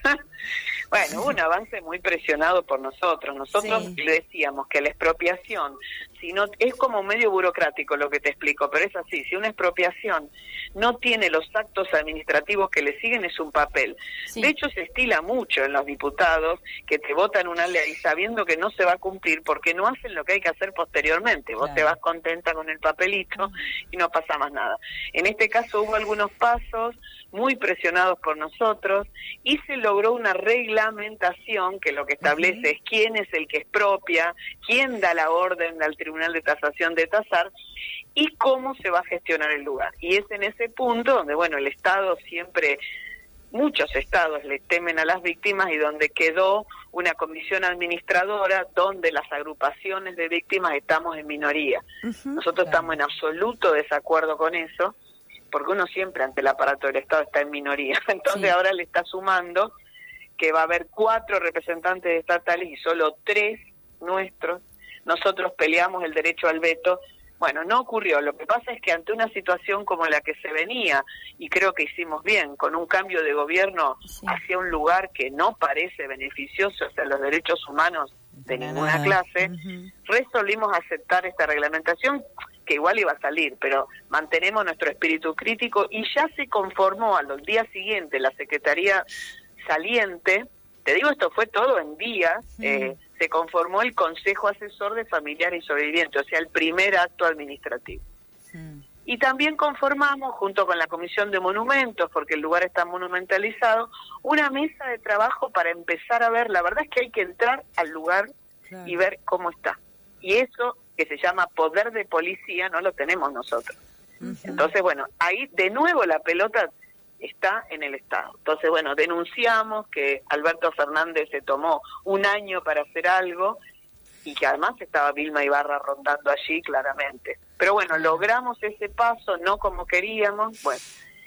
Bueno, hubo un avance muy presionado por nosotros. Nosotros sí. le decíamos que la expropiación, si no, es como medio burocrático lo que te explico, pero es así, si una expropiación no tiene los actos administrativos que le siguen, es un papel. Sí. De hecho, se estila mucho en los diputados que te votan una ley sabiendo que no se va a cumplir porque no hacen lo que hay que hacer posteriormente. Vos claro. te vas contenta con el papelito y no pasa más nada. En este caso hubo algunos pasos muy presionados por nosotros y se logró una reglamentación que lo que establece uh-huh. es quién es el que expropia, quién da la orden al Tribunal de Tasación de tasar y cómo se va a gestionar el lugar. Y es en ese punto donde, bueno, el Estado siempre, muchos estados le temen a las víctimas y donde quedó una comisión administradora donde las agrupaciones de víctimas estamos en minoría. Uh-huh, Nosotros claro. estamos en absoluto desacuerdo con eso, porque uno siempre ante el aparato del Estado está en minoría. Entonces sí. ahora le está sumando que va a haber cuatro representantes estatales y solo tres nuestros. Nosotros peleamos el derecho al veto. Bueno, no ocurrió. Lo que pasa es que ante una situación como la que se venía, y creo que hicimos bien, con un cambio de gobierno sí. hacia un lugar que no parece beneficioso hacia los derechos humanos de Para ninguna nada. clase, uh-huh. resolvimos aceptar esta reglamentación, que igual iba a salir, pero mantenemos nuestro espíritu crítico y ya se conformó a los días siguientes la Secretaría saliente, te digo, esto fue todo en días, sí. eh, se conformó el Consejo Asesor de Familiares y Sobrevivientes, o sea, el primer acto administrativo. Sí. Y también conformamos, junto con la Comisión de Monumentos, porque el lugar está monumentalizado, una mesa de trabajo para empezar a ver, la verdad es que hay que entrar al lugar claro. y ver cómo está. Y eso, que se llama poder de policía, no lo tenemos nosotros. Uh-huh. Entonces, bueno, ahí de nuevo la pelota está en el Estado. Entonces, bueno, denunciamos que Alberto Fernández se tomó un año para hacer algo y que además estaba Vilma Ibarra rondando allí claramente. Pero bueno, logramos ese paso, no como queríamos, bueno,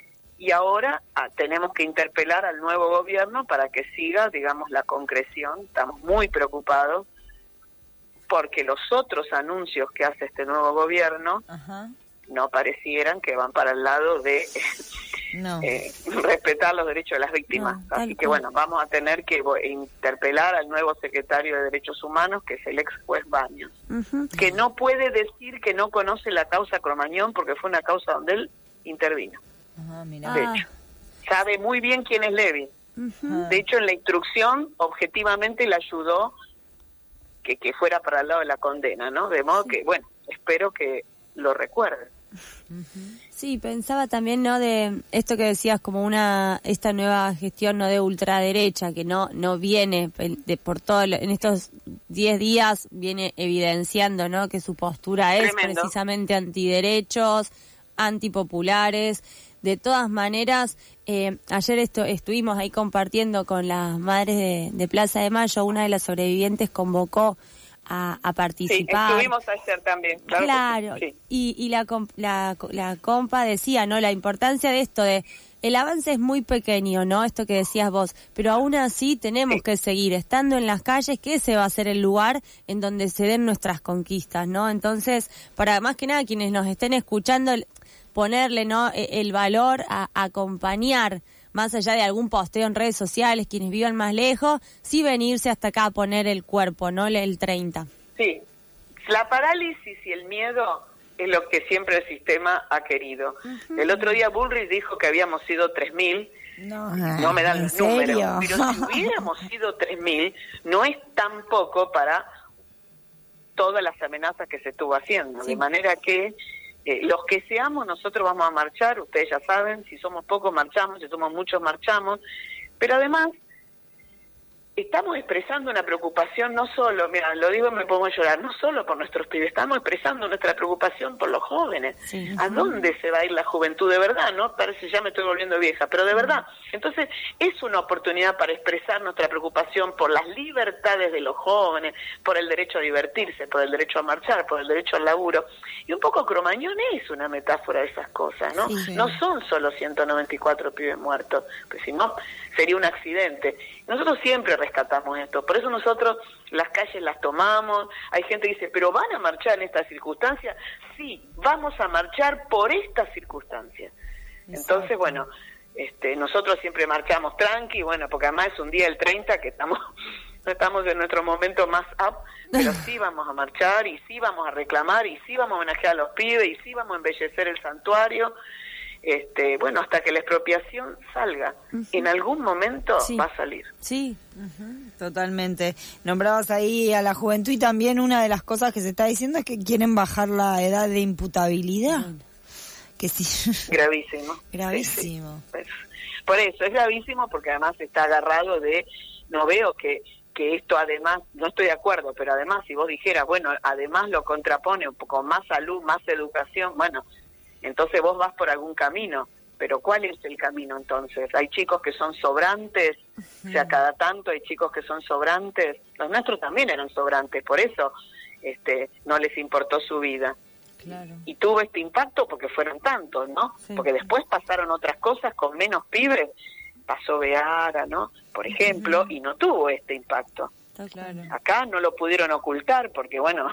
y ahora ah, tenemos que interpelar al nuevo gobierno para que siga, digamos, la concreción. Estamos muy preocupados porque los otros anuncios que hace este nuevo gobierno Ajá. no parecieran que van para el lado de no. eh, respetar los derechos de las víctimas. No, Así que bueno, vamos a tener que interpelar al nuevo secretario de Derechos Humanos, que es el ex juez Baños, uh-huh. que no puede decir que no conoce la causa Cromañón porque fue una causa donde él intervino. Uh-huh, mirá. De hecho, sabe muy bien quién es Levin. Uh-huh. De hecho, en la instrucción, objetivamente le ayudó que, que fuera para el lado de la condena, ¿no? De modo sí. que, bueno, espero que lo recuerden. Sí, pensaba también, ¿no?, de esto que decías, como una esta nueva gestión, ¿no?, de ultraderecha, que no no viene de por todo, en estos diez días viene evidenciando, ¿no?, que su postura es Tremendo. precisamente antiderechos, antipopulares. De todas maneras, eh, ayer esto, estuvimos ahí compartiendo con las madres de, de Plaza de Mayo. Una de las sobrevivientes convocó a, a participar. Sí, estuvimos ayer también, claro. Claro, Sí. y, y la, com- la, la compa decía, ¿no?, la importancia de esto, de el avance es muy pequeño, ¿no?, esto que decías vos, pero aún así tenemos sí. que seguir estando en las calles, que ese va a ser el lugar en donde se den nuestras conquistas, ¿no? Entonces, para más que nada quienes nos estén escuchando, ponerle, ¿no?, el valor a, a acompañar, más allá de algún posteo en redes sociales, quienes vivan más lejos, sí venirse hasta acá a poner el cuerpo, ¿no?, el treinta. Sí, la parálisis y el miedo es lo que siempre el sistema ha querido. Uh-huh. El otro día Bullrich dijo que habíamos sido tres mil, no, no me dan los números, pero si hubiéramos sido tres mil, no es tan poco para todas las amenazas que se estuvo haciendo, sí. De manera que Eh, los que seamos, nosotros vamos a marchar, ustedes ya saben, si somos pocos marchamos, si somos muchos marchamos, pero además estamos expresando una preocupación no solo, mira, lo digo y me pongo a llorar, no solo por nuestros pibes, estamos expresando nuestra preocupación por los jóvenes. Sí. ¿A dónde se va a ir la juventud de verdad? ¿No? Parece ya me estoy volviendo vieja, pero de verdad. Entonces, es una oportunidad para expresar nuestra preocupación por las libertades de los jóvenes, por el derecho a divertirse, por el derecho a marchar, por el derecho al laburo. Y un poco Cromañón es una metáfora de esas cosas, ¿no? Sí. No son solo ciento noventa y cuatro pibes muertos, pues si no, sería un accidente. Nosotros siempre rescatamos esto, por eso nosotros las calles las tomamos. Hay gente que dice, ¿pero van a marchar en estas circunstancias? Sí, vamos a marchar por estas circunstancias. Exacto. Entonces, bueno, este, nosotros siempre marchamos tranqui, bueno, porque además es un día el treinta que estamos no estamos en nuestro momento más up, pero sí vamos a marchar y sí vamos a reclamar y sí vamos a homenajear a los pibes y sí vamos a embellecer el santuario. Este, bueno, hasta que la expropiación salga. Uh-huh. En algún momento sí. va a salir. Sí, uh-huh. Totalmente. Nombrabas ahí a la juventud y también una de las cosas que se está diciendo es que quieren bajar la edad de imputabilidad. Uh-huh. Que sí. Gravísimo. Gravísimo. Sí, sí. Por eso, es gravísimo porque además está agarrado de, no veo que que esto además, no estoy de acuerdo, pero además si vos dijeras, bueno, además lo contrapone con más salud, más educación, bueno, entonces vos vas por algún camino, pero ¿cuál es el camino entonces? Hay chicos que son sobrantes, uh-huh. o sea, cada tanto hay chicos que son sobrantes, los nuestros también eran sobrantes, por eso este no les importó su vida. Claro. Y tuvo este impacto porque fueron tantos, ¿no? Sí. Porque después pasaron otras cosas con menos pibes, pasó Beara, ¿no? Por ejemplo, uh-huh. y no tuvo este impacto. Claro. Acá no lo pudieron ocultar porque, bueno,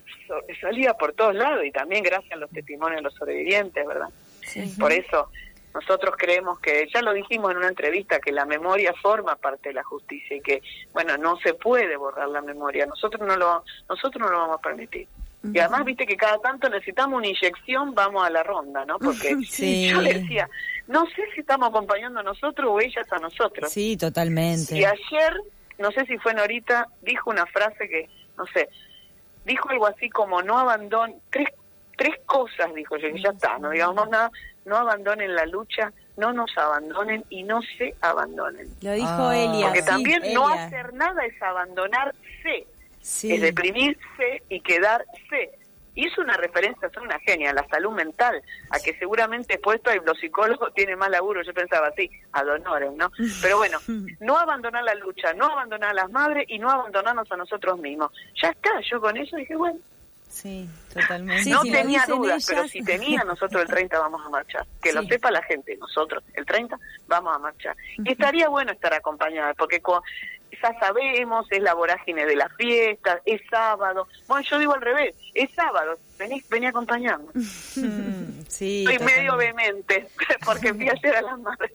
salía por todos lados y también gracias a los testimonios de los sobrevivientes, ¿verdad? Sí. Por eso nosotros creemos que, ya lo dijimos en una entrevista, que la memoria forma parte de la justicia y que, bueno, no se puede borrar la memoria. Nosotros no lo, nosotros no lo vamos a permitir. Uh-huh. Y además, viste que cada tanto necesitamos una inyección, vamos a la ronda, ¿no? Porque sí. yo le decía, no sé si estamos acompañando a nosotros o ellas a nosotros. Sí, totalmente. Y ayer, no sé si fue Norita, dijo una frase que, no sé, dijo algo así como no abandonen, tres, tres cosas dijo yo, que ya está, no digamos nada, no abandonen la lucha, no nos abandonen y no se abandonen. Lo dijo ah, Elia. Porque sí, también Elia. No hacer nada es abandonarse, sí. Es deprimirse y quedarse. Y es una referencia, es una genia, a la salud mental, a que seguramente puesto ahí los psicólogos tienen más laburo, yo pensaba así, ad honorem, ¿no? Pero bueno, no abandonar la lucha, no abandonar a las madres y no abandonarnos a nosotros mismos. Ya está, yo con eso dije, bueno. Sí, totalmente. No sí, tenía si dudas, ellas... pero si tenía, nosotros el treinta vamos a marchar. Que sí. Lo sepa la gente, nosotros el treinta vamos a marchar. Y estaría bueno estar acompañada, porque con, ya sabemos, es la vorágine de las fiestas, es sábado. Bueno, yo digo al revés, es sábado, vení, vení a acompañarnos. Sí, Soy medio vehemente, porque fui ayer a las madres.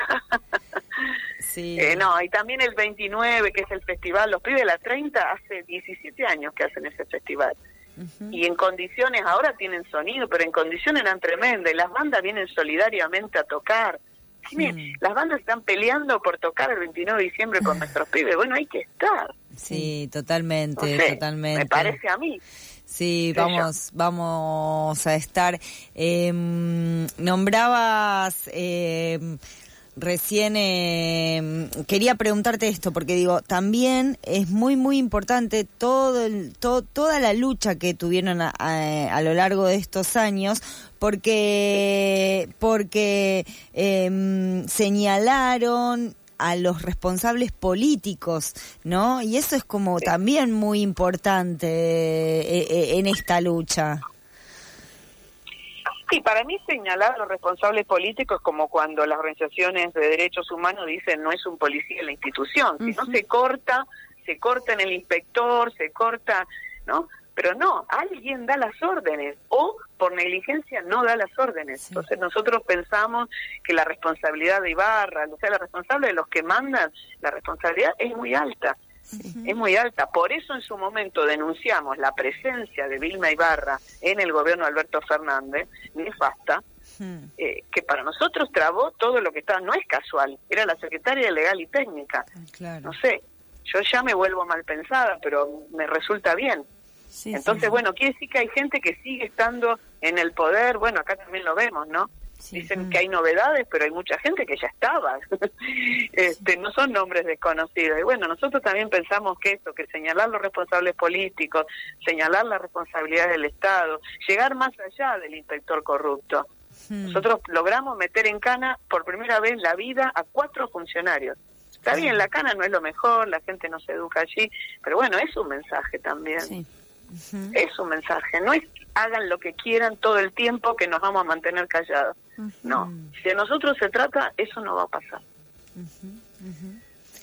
Sí. Eh, no, y también el veintinueve, que es el festival, los pibes de la treinta, hace diecisiete años que hacen ese festival. Uh-huh. Y en condiciones, ahora tienen sonido, pero en condiciones eran tremendas, y las bandas vienen solidariamente a tocar. Sí, miren, las bandas están peleando por tocar el veintinueve de diciembre con nuestros pibes. Bueno, hay que estar. Sí, totalmente, no sé, totalmente. Me parece a mí. Sí, vamos, vamos a estar. Eh, nombrabas eh, recién, eh, quería preguntarte esto, porque digo, también es muy, muy importante todo el, to, toda la lucha que tuvieron a, a, a lo largo de estos años, porque, porque eh, señalaron a los responsables políticos, ¿no? Y eso es como sí. también muy importante eh, en esta lucha. Sí, para mí señalar a los responsables políticos como cuando las organizaciones de derechos humanos dicen no es un policía en la institución, uh-huh. sino se corta, se corta en el inspector, se corta, ¿no? Pero no, alguien da las órdenes o por negligencia no da las órdenes. Sí. Entonces nosotros pensamos que la responsabilidad de Ibarra, o sea, la responsable de los que mandan, la responsabilidad es muy alta, sí. es muy alta. Por eso en su momento denunciamos la presencia de Vilma Ibarra en el gobierno de Alberto Fernández, nefasta, hmm. eh, que para nosotros trabó todo lo que estaba, no es casual, era la secretaria legal y técnica. Claro. No sé, yo ya me vuelvo mal pensada, pero me resulta bien. Sí, Entonces, sí. bueno, quiere decir que hay gente que sigue estando en el poder, bueno, acá también lo vemos, ¿no? Sí, Dicen mm. que hay novedades, pero hay mucha gente que ya estaba, este, sí. no son nombres desconocidos. Y bueno, nosotros también pensamos que esto, que señalar los responsables políticos, señalar la responsabilidad del Estado, llegar más allá del inspector corrupto. Mm. Nosotros logramos meter en cana por primera vez la vida a cuatro funcionarios. Está sí. bien, la cana no es lo mejor, la gente no se educa allí, pero bueno, es un mensaje también. Sí. Uh-huh. Es un mensaje, no es hagan lo que quieran todo el tiempo que nos vamos a mantener callados. Uh-huh. No, si de nosotros se trata, eso no va a pasar. Uh-huh. Uh-huh.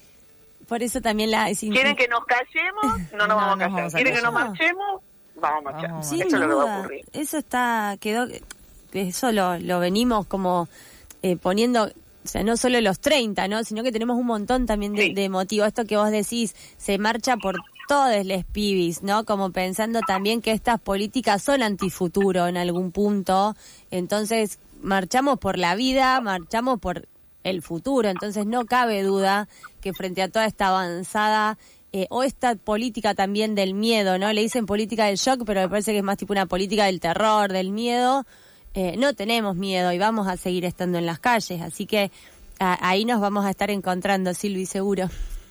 Por eso también la... Es ¿Quieren que nos callemos? No nos no, vamos a callar. Vamos a ¿Quieren callar. que nos marchemos? Vamos a marchar. Sin eso duda. es lo que va a ocurrir. Eso está, quedó, eso lo, lo venimos como eh, poniendo... O sea, no solo los treinta, ¿no? Sino que tenemos un montón también de, sí. de motivos. Esto que vos decís, se marcha por todos les pibis, ¿no? Como pensando también que estas políticas son antifuturo en algún punto. Entonces, marchamos por la vida, marchamos por el futuro. Entonces, no cabe duda que frente a toda esta avanzada eh, o esta política también del miedo, ¿no? Le dicen política del shock, pero me parece que es más tipo una política del terror, del miedo. Eh, no tenemos miedo y vamos a seguir estando en las calles, así que a, ahí nos vamos a estar encontrando, Silvi, seguro.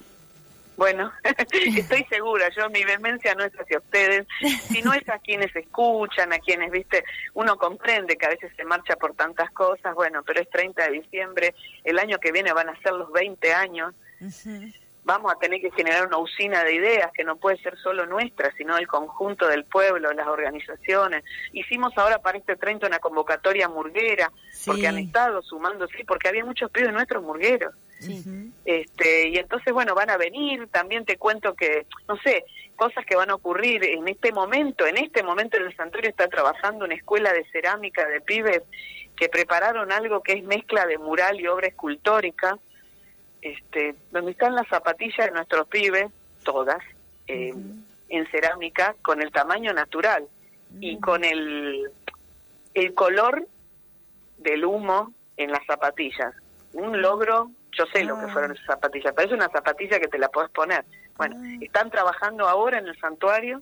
Bueno, estoy segura, yo mi vehemencia no es hacia ustedes, sino es a quienes escuchan, a quienes, viste, uno comprende que a veces se marcha por tantas cosas, bueno, pero es treinta de diciembre, el año que viene van a ser los veinte años, uh-huh. Vamos a tener que generar una usina de ideas que no puede ser solo nuestra, sino del conjunto del pueblo, las organizaciones. Hicimos ahora para este treinta una convocatoria murguera, sí. porque han estado sumando, sí, porque había muchos pibes nuestros murgueros. Sí. este Y entonces, bueno, van a venir, también te cuento que, no sé, cosas que van a ocurrir en este momento. En este momento en el Santuario está trabajando una escuela de cerámica de pibes que prepararon algo que es mezcla de mural y obra escultórica, Este, donde están las zapatillas de nuestros pibes, todas, eh, uh-huh. en cerámica, con el tamaño natural uh-huh. y con el, el color del humo en las zapatillas. Un logro, yo sé uh-huh. lo que fueron esas zapatillas, pero es una zapatilla que te la podés poner. Bueno, uh-huh. están trabajando ahora en el santuario,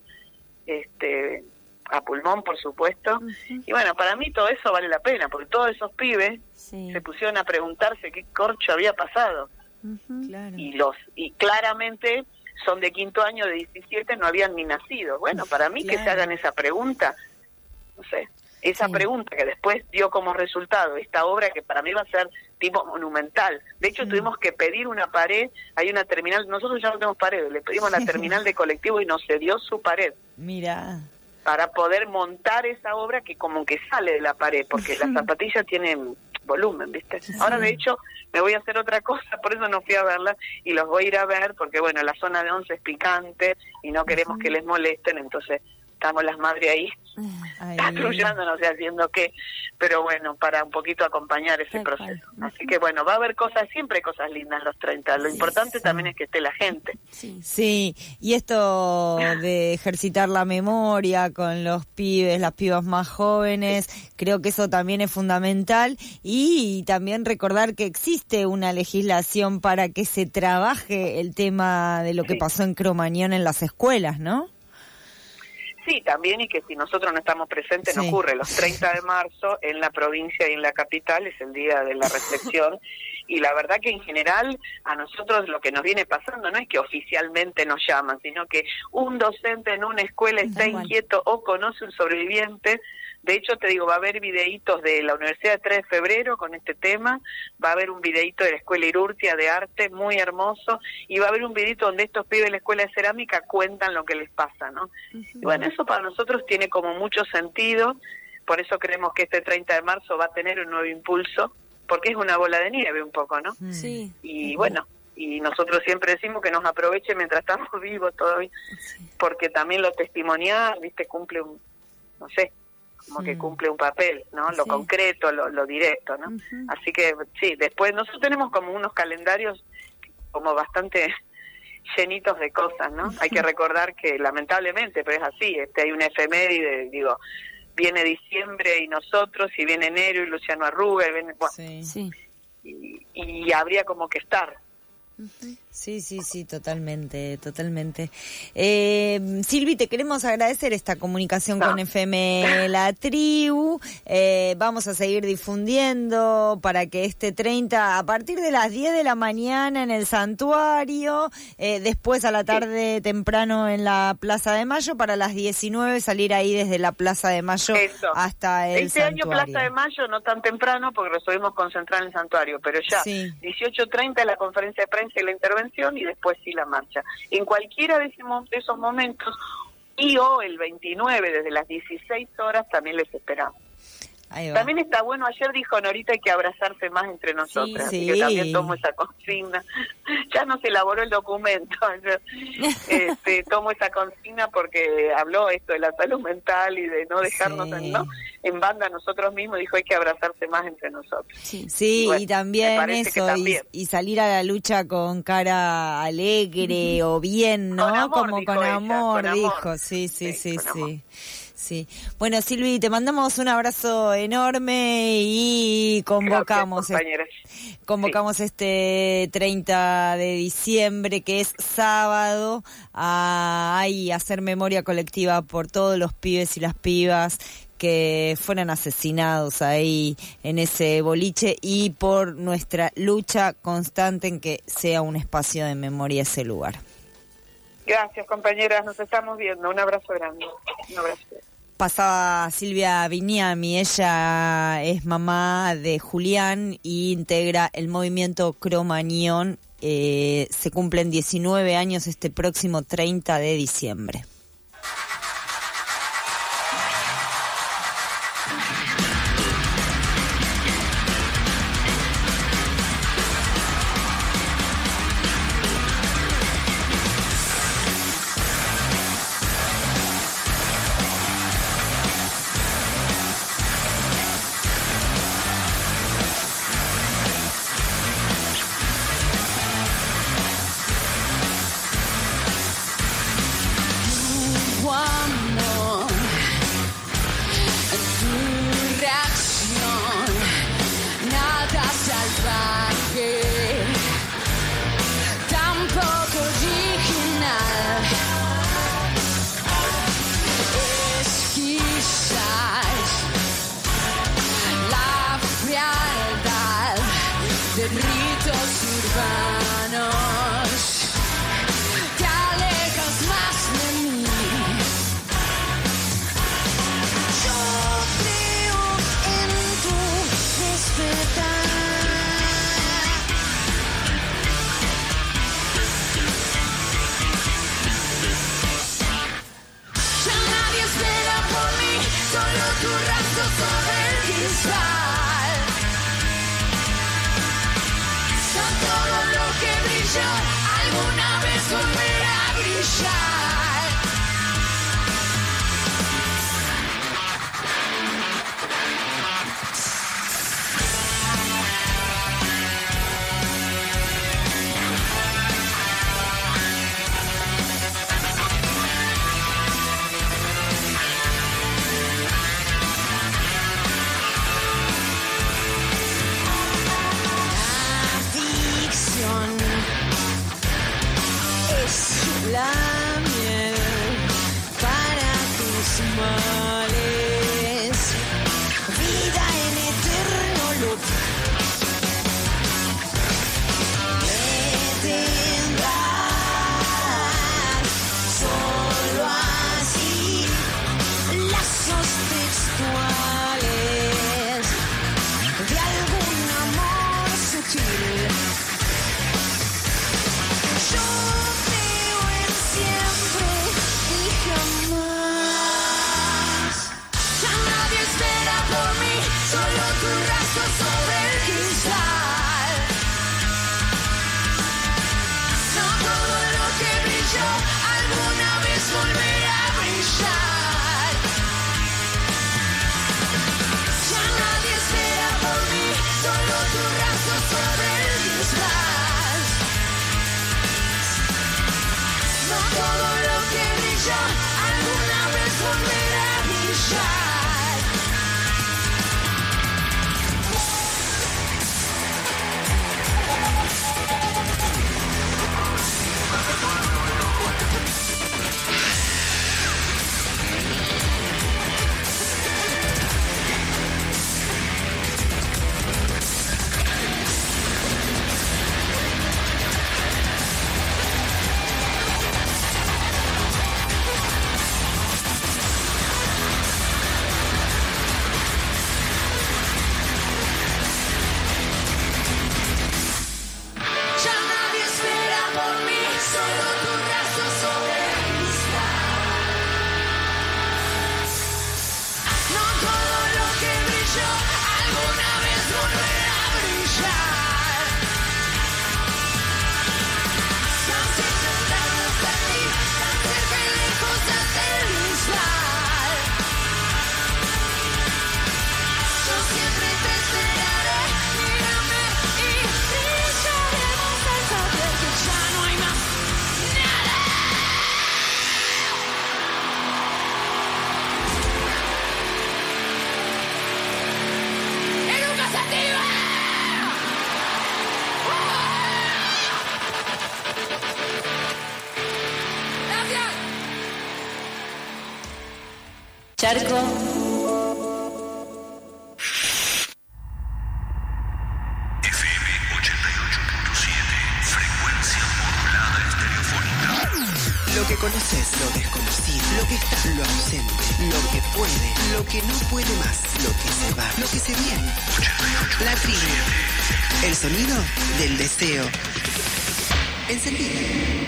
este, a pulmón, por supuesto, uh-huh. y bueno, para mí todo eso vale la pena, porque todos esos pibes sí. se pusieron a preguntarse qué corcho había pasado. Uh-huh. Claro. y los y claramente son de quinto año, de diecisiete, no habían ni nacido. Bueno, para mí claro. que se hagan esa pregunta, no sé, esa sí. pregunta que después dio como resultado esta obra que para mí va a ser tipo monumental. De hecho, sí. tuvimos que pedir una pared, hay una terminal, nosotros ya no tenemos pared, le pedimos la terminal de colectivo y nos cedió su pared. Mira. Para poder montar esa obra que como que sale de la pared, porque las zapatillas tienen volumen, ¿viste? Sí. Ahora, de hecho, me voy a hacer otra cosa, por eso no fui a verla, y los voy a ir a ver, porque, bueno, la zona de Once es picante, y no queremos uh-huh. que les molesten, entonces estamos las madres ahí, patrullando, no sé, haciendo qué, pero bueno, para un poquito acompañar ese proceso. Así que bueno, va a haber cosas, siempre hay cosas lindas los treinta, lo sí, importante sí. también es que esté la gente. Sí. sí, y esto de ejercitar la memoria con los pibes, las pibas más jóvenes, sí. creo que eso también es fundamental, y también recordar que existe una legislación para que se trabaje el tema de lo que sí. pasó en Cromañón en las escuelas, ¿no? sí, también, y que si nosotros no estamos presentes Sí. no ocurre. Los treinta de marzo en la provincia y en la capital es el día de la reflexión. Y la verdad que en general a nosotros lo que nos viene pasando no es que oficialmente nos llaman, sino que un docente en una escuela está inquieto o conoce un sobreviviente. De hecho, te digo, va a haber videitos de la Universidad de tres de febrero con este tema, va a haber un videito de la Escuela Irurtia de Arte, muy hermoso, y va a haber un videito donde estos pibes de la Escuela de Cerámica cuentan lo que les pasa, ¿no? Uh-huh. Y bueno, eso para nosotros tiene como mucho sentido, por eso creemos que este treinta de marzo va a tener un nuevo impulso, porque es una bola de nieve un poco, ¿no? Sí. Y bueno, y nosotros siempre decimos que nos aproveche mientras estamos vivos todavía, sí. Porque también lo testimonial, viste, cumple un, no sé, como que cumple un papel, ¿no? Lo sí. concreto, lo, lo directo, ¿no? Uh-huh. Así que, sí, después nosotros tenemos como unos calendarios como bastante llenitos de cosas, ¿no? Uh-huh. Hay que recordar que lamentablemente, pero es así, este hay una efeméride, digo, viene diciembre y nosotros, y viene enero y Luciano Arruga, y viene, bueno, sí. Sí. Y, y habría como que estar. Sí, sí, sí, totalmente, totalmente. Eh, Silvi, te queremos agradecer esta comunicación no. con F M La Tribu. Eh, vamos a seguir difundiendo para que este treinta, a partir de las diez de la mañana en el santuario, eh, después a la tarde sí. temprano en la Plaza de Mayo, para las diecinueve salir ahí desde la Plaza de Mayo Eso. hasta el este santuario. Este año Plaza de Mayo no tan temprano porque resolvimos concentrar en el santuario, pero ya sí. dieciocho treinta la conferencia de prensa y la intervención y después sí la marcha. En cualquiera de esos momentos y o el veintinueve desde las dieciséis horas también les esperamos. También está bueno, ayer dijo Norita, hay que abrazarse más entre nosotras, sí, sí. Yo también tomo esa consigna. Ya no se elaboró el documento, yo, este, tomo esa consigna porque habló esto de la salud mental y de no dejarnos sí. en, ¿no? en banda nosotros mismos, dijo hay que abrazarse más entre nosotros. Sí, sí y, bueno, y también eso, también. Y, y salir a la lucha con cara alegre o bien, ¿no? Con amor, Como con ella, amor, con dijo, amor. sí, sí, sí, sí. sí. Sí. Bueno, Silvi, te mandamos un abrazo enorme y convocamos Gracias, es, convocamos sí. este treinta de diciembre, que es sábado, a, a hacer memoria colectiva por todos los pibes y las pibas que fueron asesinados ahí en ese boliche y por nuestra lucha constante en que sea un espacio de memoria ese lugar. Gracias, compañeras, nos estamos viendo. Un abrazo grande. Un abrazo. Pasaba Silvia Vignami, ella es mamá de Julián y integra el movimiento Cromañón. Eh, se cumplen diecinueve años este próximo treinta de diciembre. Charco. F M ochenta y ocho punto siete, frecuencia modulada estereofónica. Lo que conoces, lo desconocido, lo que está, lo ausente, lo que puede, lo que no puede más, lo que se va, lo que se viene. La tribu. El sonido del deseo. Encendido.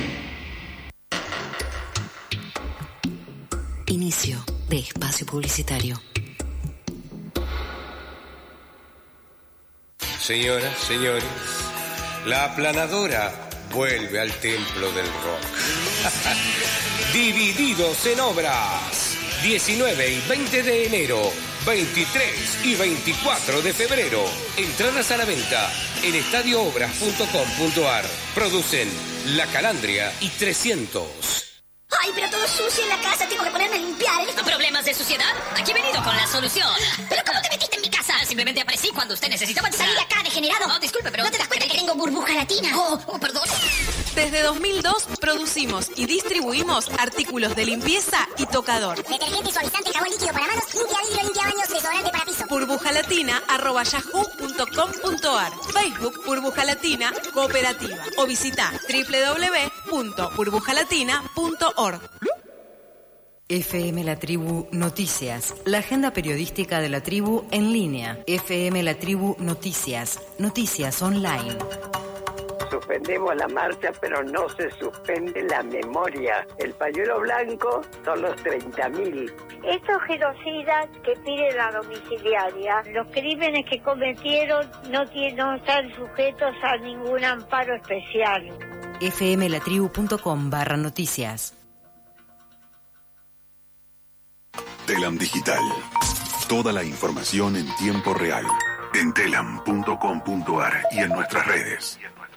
Inicio de espacio publicitario. Señoras, señores, la aplanadora vuelve al templo del rock. Divididos en obras. diecinueve y veinte de enero, veintitrés y veinticuatro de febrero. Entradas a la venta en estadio obras punto com punto a r. Producen La Calandria y trescientos. Ay, pero todo sucio en la casa, tengo que ponerme a limpiar. ¿eh? ¿Problemas de suciedad? Aquí he venido con la solución. ¿Pero cómo te metiste en mi casa? Simplemente aparecí cuando usted necesitaba entrar. Salí de acá, degenerado. No, disculpe, pero... ¿No te das cuenta que tengo burbuja latina? Oh, oh, perdón. Desde dos mil dos producimos y distribuimos artículos de limpieza y tocador. Detergente, suavizante, jabón líquido para manos, limpia vidrio, limpia baños, desodorante para piso. burbujalatina arroba yahoo punto com punto a r. Facebook Burbuja Latina Cooperativa. O visita doble u doble u doble u punto burbujalatina punto org. F M La Tribu Noticias, la agenda periodística de la tribu en línea. F M La Tribu Noticias, noticias online. Suspendemos la marcha, pero no se suspende la memoria. El pañuelo blanco son los treinta mil. Estos genocidas que piden la domiciliaria, los crímenes que cometieron no, tienen, no están sujetos a ningún amparo especial. fmlatribu.com barra noticias. Telam Digital. Toda la información en tiempo real. En telam punto com punto a r y en nuestras redes.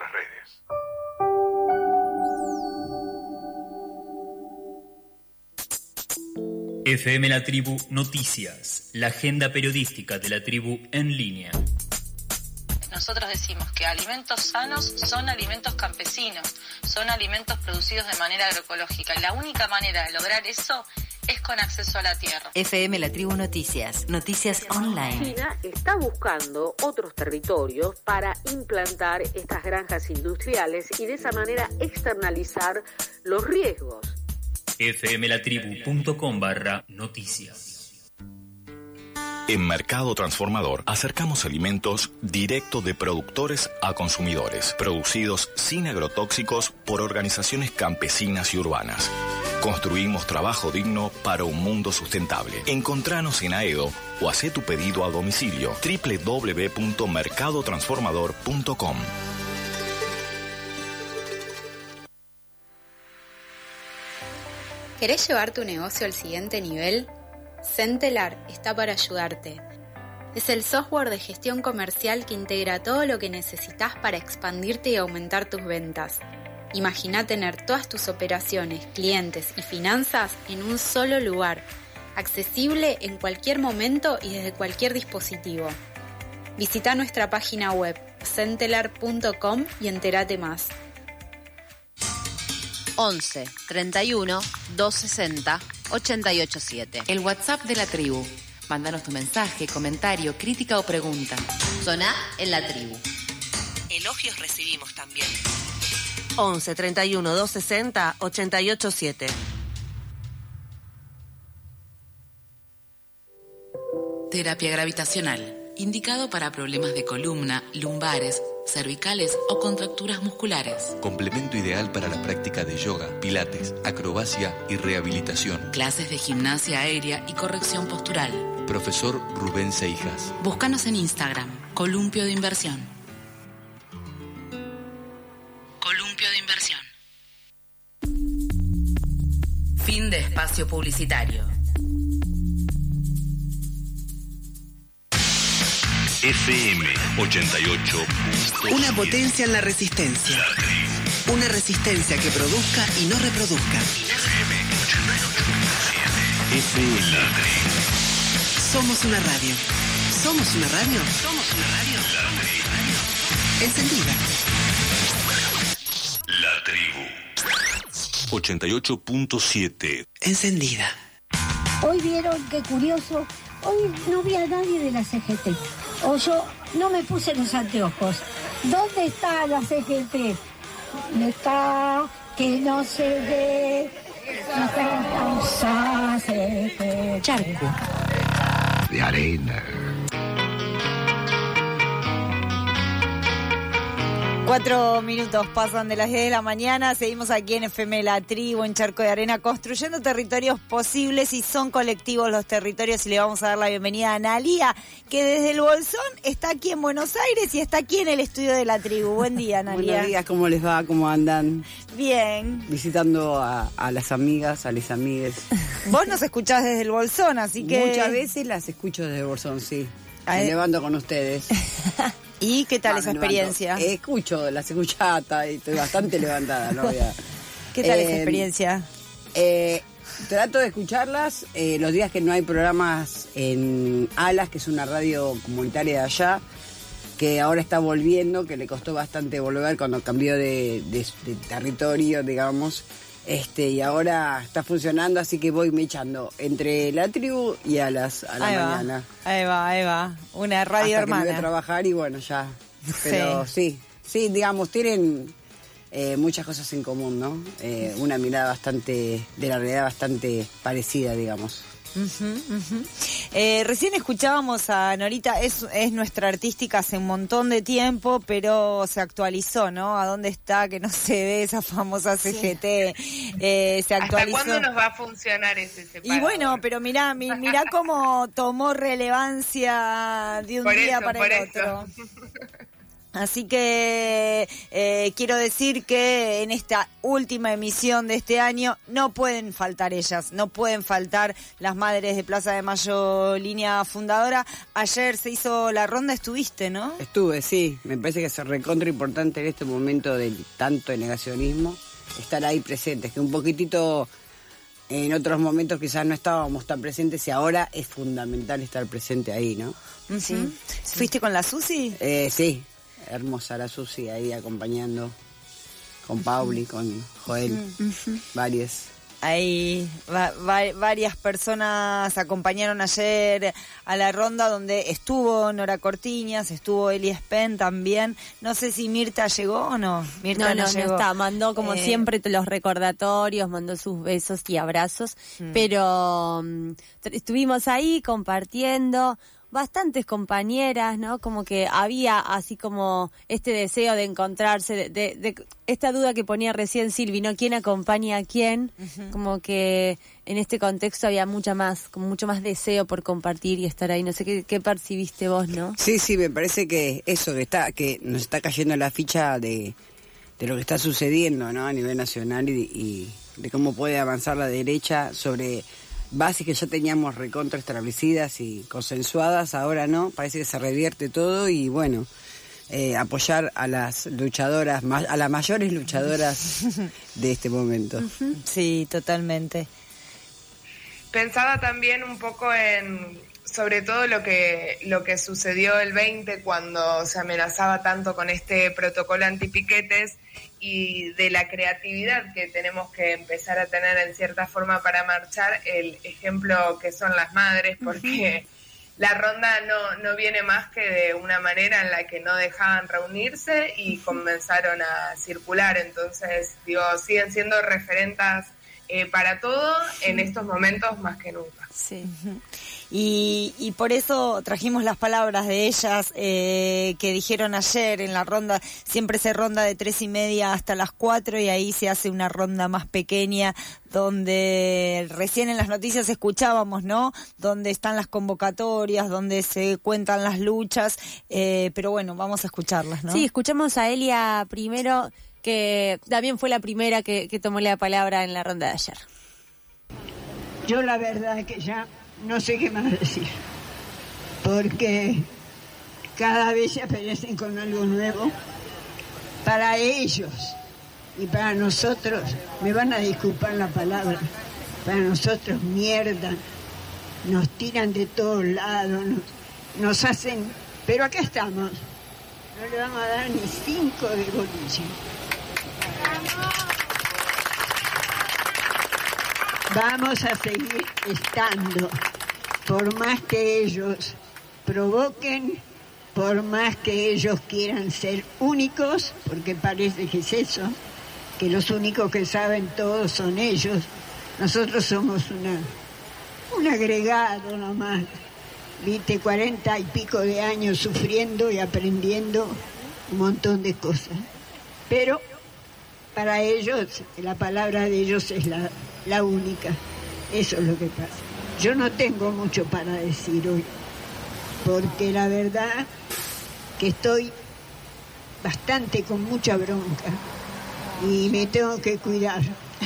F M La Tribu Noticias, la agenda periodística de la tribu en línea. Nosotros decimos que alimentos sanos son alimentos campesinos, son alimentos producidos de manera agroecológica. Y la única manera de lograr eso es con acceso a la tierra. F M La Tribu Noticias, noticias online. China está buscando otros territorios para implantar estas granjas industriales y de esa manera externalizar los riesgos. fmlatribu.com barra noticias. En Mercado Transformador acercamos alimentos directo de productores a consumidores, producidos sin agrotóxicos por organizaciones campesinas y urbanas. Construimos trabajo digno para un mundo sustentable. Encontranos en Aedo o hacé tu pedido a domicilio doble u doble u doble u punto mercado transformador punto com. ¿Querés llevar tu negocio al siguiente nivel? Centelar está para ayudarte. Es el software de gestión comercial que integra todo lo que necesitas para expandirte y aumentar tus ventas. Imagina tener todas tus operaciones, clientes y finanzas en un solo lugar, accesible en cualquier momento y desde cualquier dispositivo. Visita nuestra página web centelar punto com y entérate más. once, treinta y uno, doscientos sesenta, ochenta y ocho siete. El WhatsApp de la tribu. Mándanos tu mensaje, comentario, crítica o pregunta. Soná en la tribu. Elogios recibimos también. once, treinta y uno, doscientos sesenta, ochenta y ocho siete. Terapia gravitacional. Indicado para problemas de columna, lumbares, cervicales o contracturas musculares. Complemento ideal para la práctica de yoga, pilates, acrobacia y rehabilitación. Clases de gimnasia aérea y corrección postural. Profesor Rubén Seijas. Búscanos en Instagram, Columpio de Inversión. Columpio de Inversión. Fin de espacio publicitario. F M ochenta y ocho punto siete. Una potencia en la resistencia. Una resistencia que produzca y no reproduzca. F M ochenta y ocho punto siete. F M. Somos una radio. ¿Somos una radio? Somos una radio. La tribu. Encendida. La tribu. ochenta y ocho punto siete. Encendida. Hoy vieron, qué curioso, hoy no vi a nadie de la C G T. O yo no me puse los anteojos. ¿Dónde está la C G T? ¿Dónde está? Que no se ve. Charco. De arena. Cuatro minutos pasan de las diez de la mañana, seguimos aquí en F M La Tribu, en Charco de Arena, construyendo territorios posibles, y son colectivos los territorios, y le vamos a dar la bienvenida a Analía, que desde el Bolsón está aquí en Buenos Aires y está aquí en el estudio de La Tribu. Buen día, Analía. Buenos días, ¿cómo les va? ¿Cómo andan? Bien. Visitando a, a las amigas, a les amigues. Vos nos escuchás desde el Bolsón, así que... Muchas veces las escucho desde el Bolsón, sí. A Me ver. levanto con ustedes. ¿Y qué tal Ah, esa me levanto. experiencia? Eh, escucho las escuchatas y estoy bastante levantada, ¿no? Voy a- ¿Qué tal Eh, esa experiencia? Eh, trato de escucharlas eh, los días que no hay programas en Alas, que es una radio comunitaria de allá, que ahora está volviendo, que le costó bastante volver cuando cambió de, de- de territorio, digamos. Este, y ahora está funcionando, así que voy me echando entre La Tribu y Alas a la Ahí va, mañana. ahí va, ahí va. Una radio Hasta que me voy a hermana. trabajar y bueno, ya. Pero sí, sí, digamos, tienen eh, muchas cosas en común, ¿no? Eh, una mirada bastante, de la realidad bastante parecida, digamos. Ujú, ujú. Eh, recién escuchábamos a Norita, es, es nuestra artística hace un montón de tiempo, pero se actualizó, ¿no? ¿A dónde está? Que no se ve esa famosa C G T. Eh, se ¿Hasta actualizó. cuándo nos va a funcionar ese separador? Y bueno, pero mirá, mi- mirá cómo tomó relevancia de un Por día eso, para por el eso. otro. Así que eh, quiero decir que en esta última emisión de este año no pueden faltar ellas, no pueden faltar las madres de Plaza de Mayo, línea fundadora. Ayer se hizo la ronda, estuviste, ¿no? Estuve, sí, me parece que es recontra importante en este momento de tanto de negacionismo, estar ahí presentes, que un poquitito en otros momentos quizás no estábamos tan presentes y ahora es fundamental estar presente ahí, ¿no? Sí. ¿Fuiste con la Susi? Eh, sí, hermosa la Susi ahí acompañando con Pauli, con Joel, varias. Ahí va- va- varias personas acompañaron ayer a la ronda, donde estuvo Nora Cortiñas, estuvo Eli Spen también. No sé si Mirta llegó o no. Mirta No, no, no llegó. está. Mandó como Eh, siempre los recordatorios, mandó sus besos y abrazos, Mm. pero mm, t- estuvimos ahí compartiendo. Bastantes compañeras, ¿no? Como que había así como este deseo de encontrarse, de, de- de esta duda que ponía recién Silvi, ¿no? ¿Quién acompaña a quién? Ujú. Como que en este contexto había mucha más, como mucho más deseo por compartir y estar ahí. No sé qué, qué percibiste vos, ¿no? Sí, sí, me parece que eso que está, que nos está cayendo la ficha de, de lo que está sucediendo, ¿no? A nivel nacional y, y de cómo puede avanzar la derecha sobre bases que ya teníamos recontra establecidas y consensuadas, ahora no, parece que se revierte todo y bueno, eh, apoyar a las luchadoras, ma- a las mayores luchadoras de este momento. Sí, totalmente. Pensaba también un poco en, sobre todo lo que lo que sucedió el veinte cuando se amenazaba tanto con este protocolo antipiquetes y de la creatividad que tenemos que empezar a tener en cierta forma para marchar, el ejemplo que son las madres, porque la ronda no, no viene más que de una manera en la que no dejaban reunirse y comenzaron a circular. Entonces, digo, siguen siendo referentas eh, para todo en estos momentos más que nunca. Sí. Y, y por eso trajimos las palabras de ellas eh, que dijeron ayer en la ronda. Siempre se ronda de tres y media hasta las cuatro y ahí se hace una ronda más pequeña donde recién en las noticias escuchábamos, ¿no? Donde están las convocatorias, donde se cuentan las luchas, eh, pero bueno, vamos a escucharlas, ¿no? Sí, escuchamos a Elia primero, que también fue la primera que, que tomó la palabra en la ronda de ayer. Yo la verdad que ya no sé qué más decir, porque cada vez se aparecen con algo nuevo para ellos y para nosotros, me van a disculpar la palabra, para nosotros mierda, nos tiran de todos lados, nos, nos hacen, pero acá estamos, no le vamos a dar ni cinco de boliche. vamos a seguir estando, por más que ellos provoquen, por más que ellos quieran ser únicos, porque parece que es eso, que los únicos que saben todo son ellos. Nosotros somos una, un agregado nomás, viste, cuarenta y pico de años sufriendo y aprendiendo un montón de cosas. Pero para ellos, la palabra de ellos es la, la única. Eso es lo que pasa. Yo no tengo mucho para decir hoy, porque la verdad que estoy bastante con mucha bronca y me tengo que cuidar.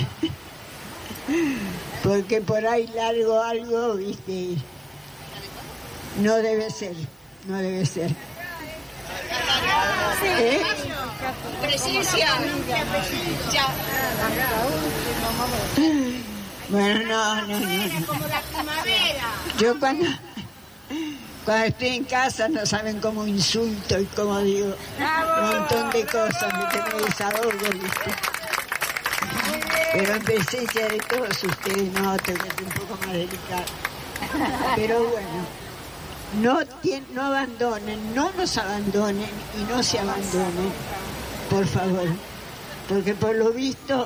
Porque por ahí largo algo, viste, no debe ser, no debe ser. ¿Eh? Presencia. Bueno, no, no, no. Como la primavera. Yo cuando, cuando estoy en casa no saben cómo insulto y cómo digo un montón de cosas, que me desahogo, ¿viste? Pero en presencia de todos ustedes no, tengo que ser un poco más delicado. Pero bueno, no, tien, no abandonen, no nos abandonen y no se abandonen, por favor. Porque por lo visto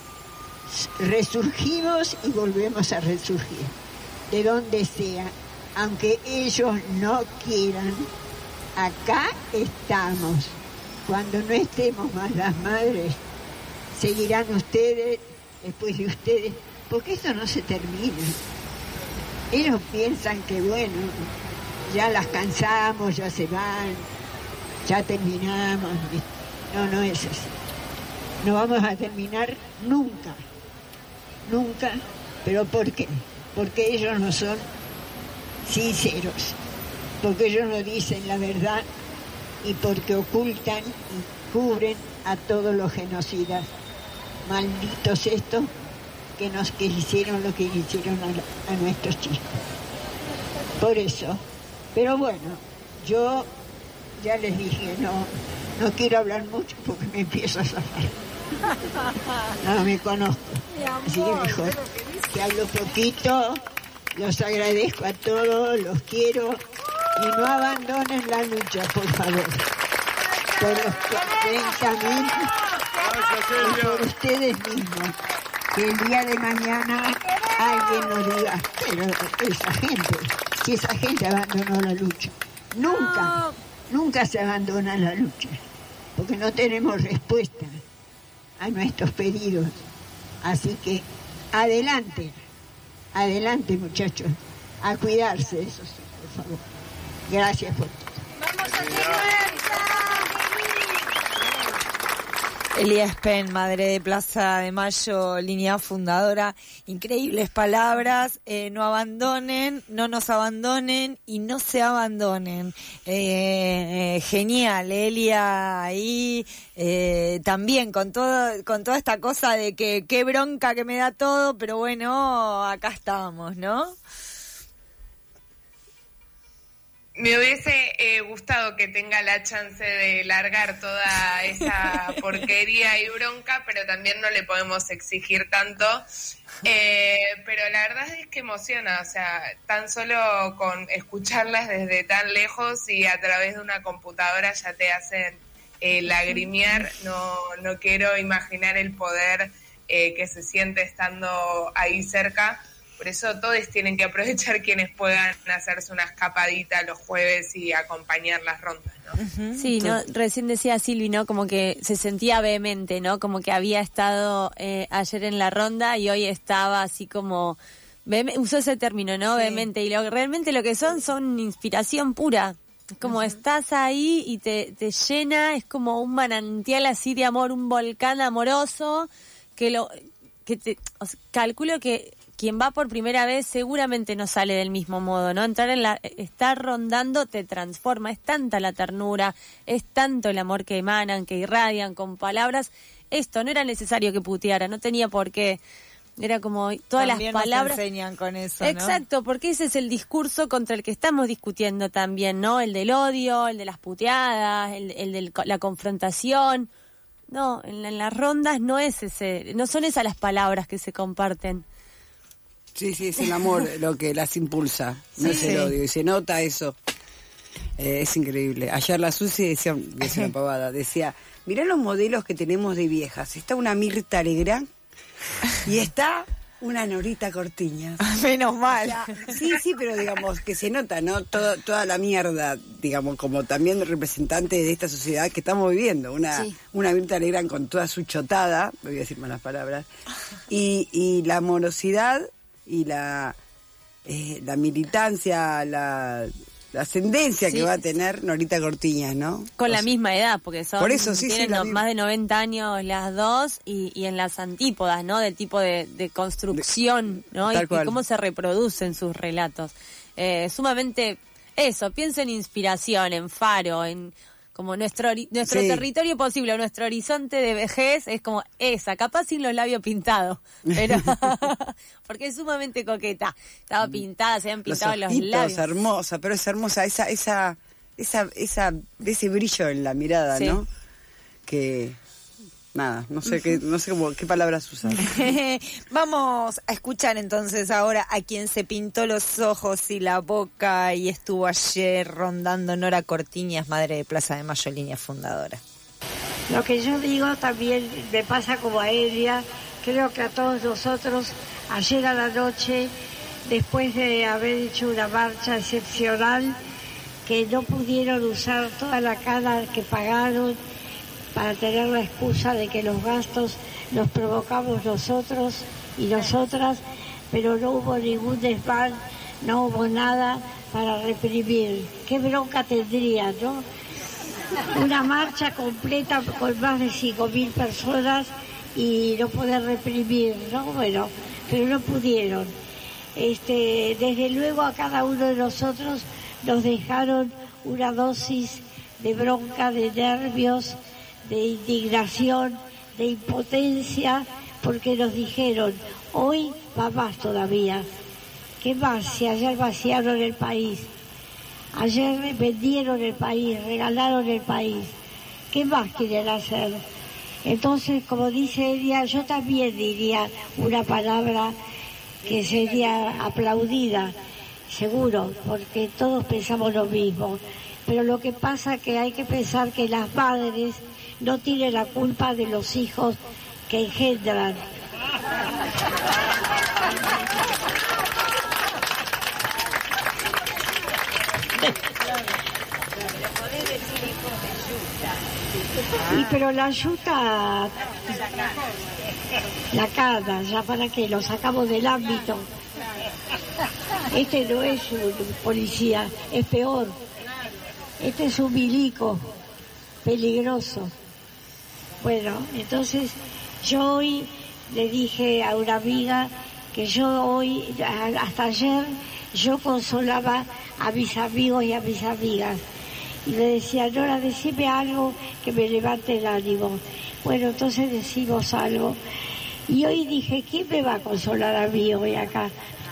resurgimos y volvemos a resurgir, de donde sea, aunque ellos no quieran, acá estamos. Cuando no estemos más las madres, seguirán ustedes, después de ustedes, porque esto no se termina. Ellos piensan que bueno, ya las cansamos, ya se van, ya terminamos. No, no es así. No vamos a terminar nunca. Nunca. ¿Pero por qué? Porque ellos no son sinceros, porque ellos no dicen la verdad y porque ocultan y cubren a todos los genocidas. Malditos estos que nos que hicieron lo que hicieron a, a nuestros chicos. Por eso. Pero bueno, yo ya les dije, no, no quiero hablar mucho porque me empiezo a zafar. No me conozco, así que mejor que hablo poquito. Los agradezco a todos, los quiero y no abandonen la lucha, por favor, por los treinta mil y por ustedes mismos, que el día de mañana alguien nos diga, pero esa gente, si esa gente abandonó la lucha, nunca, nunca se abandona la lucha, porque no tenemos respuesta a nuestros pedidos. Así que adelante, adelante muchachos, a cuidarse, eso sí, por favor. Gracias por todo. Vamos a tener. Elías Penn, madre de Plaza de Mayo, línea fundadora, increíbles palabras, eh, no abandonen, no nos abandonen y no se abandonen. Eh, eh, genial, Elia, ahí eh, también con todo, con toda esta cosa de que qué bronca que me da todo, pero bueno, acá estamos, ¿no? Me hubiese eh, gustado que tenga la chance de largar toda esa porquería y bronca, pero también no le podemos exigir tanto. Eh, pero la verdad es que emociona, o sea, tan solo con escucharlas desde tan lejos y a través de una computadora ya te hacen eh, lagrimear. No, no quiero imaginar el poder eh, que se siente estando ahí cerca. Por eso todos tienen que aprovechar quienes puedan hacerse una escapadita los jueves y acompañar las rondas, ¿no? Sí, ¿no? Recién decía Silvi, ¿no? Como que se sentía vehemente, ¿no? Como que había estado eh, ayer en la ronda y hoy estaba así como... Vehem- usó ese término, ¿no? Sí. Vehemente. Y lo, realmente lo que son, son inspiración pura. Es como uh-huh. estás ahí y te, te llena, es como un manantial así de amor, un volcán amoroso que lo... que te, o sea, calculo que quien va por primera vez seguramente no sale del mismo modo, ¿no? Entrar en la, estar rondando te transforma, es tanta la ternura, es tanto el amor que emanan, que irradian con palabras. Esto no era necesario que puteara, no tenía por qué. Era como todas también las palabras. Nos enseñan con eso, ¿no? Exacto, porque ese es el discurso contra el que estamos discutiendo también, ¿no? El del odio, el de las puteadas, el, el de la confrontación. No, en, en las rondas no es ese, no son esas las palabras que se comparten. Sí, sí, es el amor lo que las impulsa, no Sí, es el sí. odio, y se nota eso. Eh, es increíble. Ayer la Susi decía, decía una pavada, decía, mirá los modelos que tenemos de viejas. Está una Mirta Legrand y está una Norita Cortiñas. Menos mal. O sea, sí, sí, pero digamos que se nota, ¿no? Todo, toda la mierda, digamos, como también representante de esta sociedad que estamos viviendo. Una, Sí. una Mirta Legrand con toda su chotada, no voy a decir malas palabras, y, y la amorosidad y la, eh, la militancia, la, la ascendencia Sí. que va a tener Norita Cortiñas, ¿no? Con O la sea, misma edad, porque son Por eso, sí, sí, tienen la no- misma. más de noventa años las dos y, y en las antípodas, ¿no? Del tipo de, de construcción, ¿no? Y, tal y cual. cómo se reproducen sus relatos. Eh, sumamente eso, pienso en inspiración, en faro, en como nuestro ori- nuestro Sí. territorio posible, nuestro horizonte de vejez es como esa, capaz sin los labios pintados, pero porque es sumamente coqueta. Estaba pintada, se habían los pintado los, ojitos, labios. hermosa, pero es hermosa esa, esa, esa, esa, ese brillo en la mirada, Sí. ¿no? Que nada, no sé qué, no sé cómo, qué palabras usar. Vamos a escuchar entonces ahora a quien se pintó los ojos y la boca y estuvo ayer rondando Nora Cortiñas, madre de Plaza de Mayo, línea fundadora. Lo que yo digo también me pasa como a Elia, creo que a todos nosotros, ayer a la noche, después de haber hecho una marcha excepcional, que no pudieron usar toda la cana que pagaron para tener la excusa de que los gastos los provocamos nosotros y nosotras, pero no hubo ningún desván, no hubo nada para reprimir. ¿Qué bronca tendría, no? Una marcha completa con más de cinco mil personas y no poder reprimir, ¿no? Bueno, pero no pudieron. Este, desde luego a cada uno de nosotros nos dejaron una dosis de bronca, de nervios, de indignación, de impotencia, porque nos dijeron, hoy va más todavía. ¿Qué más? Si ayer vaciaron el país, ayer vendieron el país, regalaron el país. ¿Qué más quieren hacer? Entonces, como dice ella, yo también diría una palabra que sería aplaudida, seguro, porque todos pensamos lo mismo. Pero lo que pasa es que hay que pensar que las madres no tienen la culpa de los hijos que engendran. Y pero la yuta, la cana, ya para que lo sacamos del ámbito. Este no es un policía, es peor. Este es un milico peligroso. Bueno, entonces yo hoy le dije a una amiga que yo hoy, hasta ayer, yo consolaba a mis amigos y a mis amigas. Y le decía, Nora, decime algo que me levante el ánimo. Bueno, entonces decimos algo. Y hoy dije, ¿quién me va a consolar a mí hoy acá?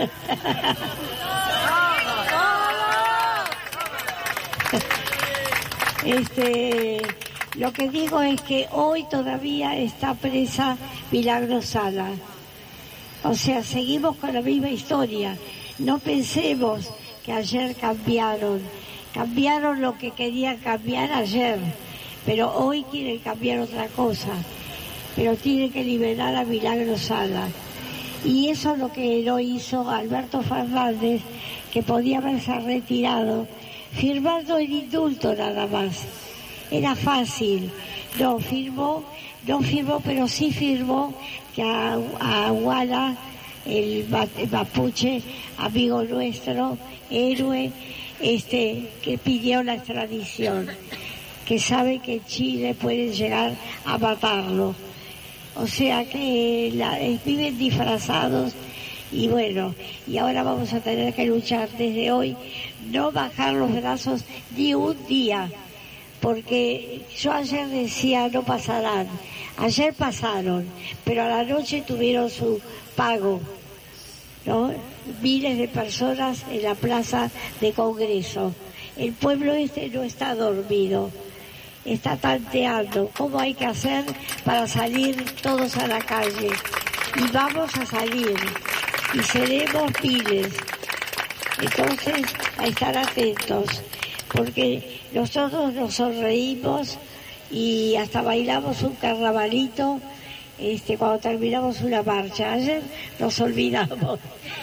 Este, lo que digo es que hoy todavía está presa Milagros Sala. O sea, seguimos con la misma historia. No pensemos que ayer cambiaron. Cambiaron lo que querían cambiar ayer, pero hoy quieren cambiar otra cosa. Pero tienen que liberar a Milagros Sala. Y eso es lo que no hizo Alberto Fernández, que podía haberse retirado, firmando el indulto nada más. Era fácil. No firmó, no firmó, pero sí firmó que a, a Aguala, el, el mapuche, amigo nuestro, héroe, este, que pidió la extradición, que sabe que en Chile pueden llegar a matarlo. O sea que la, eh, viven disfrazados y bueno, y ahora vamos a tener que luchar desde hoy, no bajar los brazos ni un día, porque yo ayer decía no pasarán, ayer pasaron, pero a la noche tuvieron su pago, ¿no? Miles de personas en la plaza de Congreso. El pueblo este no está dormido, está tanteando cómo hay que hacer para salir todos a la calle. Y vamos a salir, y seremos miles. Entonces, a estar atentos, porque nosotros nos sonreímos y hasta bailamos un carnavalito este, cuando terminamos una marcha. Ayer nos olvidamos.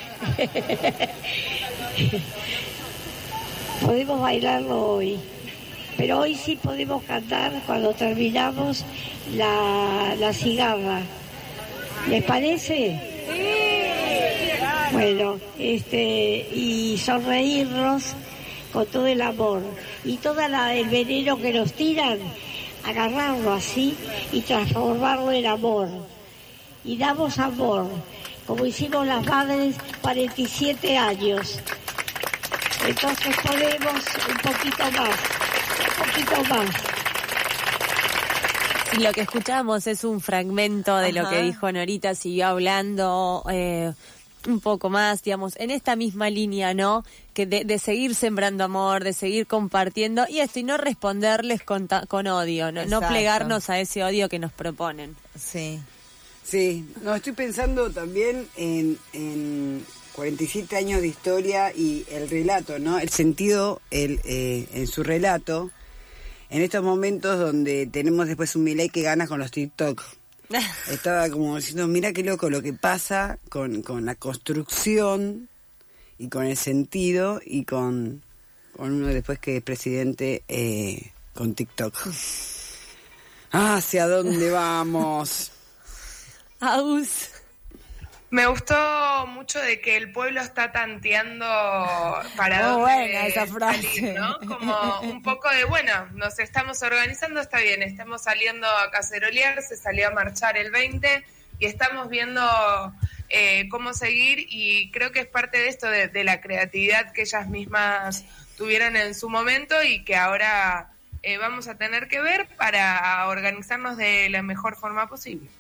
Podemos bailarlo hoy, pero hoy sí podemos cantar cuando terminamos la, la cigarra. ¿Les parece? Sí. Bueno, este, y sonreírnos con todo el amor y todo el veneno que nos tiran, agarrarlo así y transformarlo en amor. Y damos amor, como hicimos las madres cuarenta y siete años. Entonces podemos un poquito más, un poquito más. Y lo que escuchamos es un fragmento de Ajá. lo que dijo Norita, siguió hablando eh, un poco más, digamos, en esta misma línea, ¿no? Que de, de seguir sembrando amor, de seguir compartiendo, y esto, y no responderles con, ta, con odio, ¿no? no plegarnos a ese odio que nos proponen. Sí. Sí, no, estoy pensando también en... en... cuarenta y siete años de historia y el relato, ¿no? El sentido el, eh, en su relato, en estos momentos donde tenemos después un Milei que gana con los TikTok. Estaba como diciendo, mira qué loco lo que pasa con, con la construcción y con el sentido y con, con uno después que es presidente eh, con TikTok. ¿Hacia dónde vamos? Aus. Me gustó mucho de que el pueblo está tanteando para oh, dónde buena esa frase. salir, ¿no? Como un poco de, bueno, nos estamos organizando, está bien, estamos saliendo a cacerolear, se salió a marchar el veinte y estamos viendo eh, cómo seguir, y creo que es parte de esto, de, de la creatividad que ellas mismas tuvieron en su momento y que ahora... Eh, vamos a tener que ver para organizarnos de la mejor forma posible.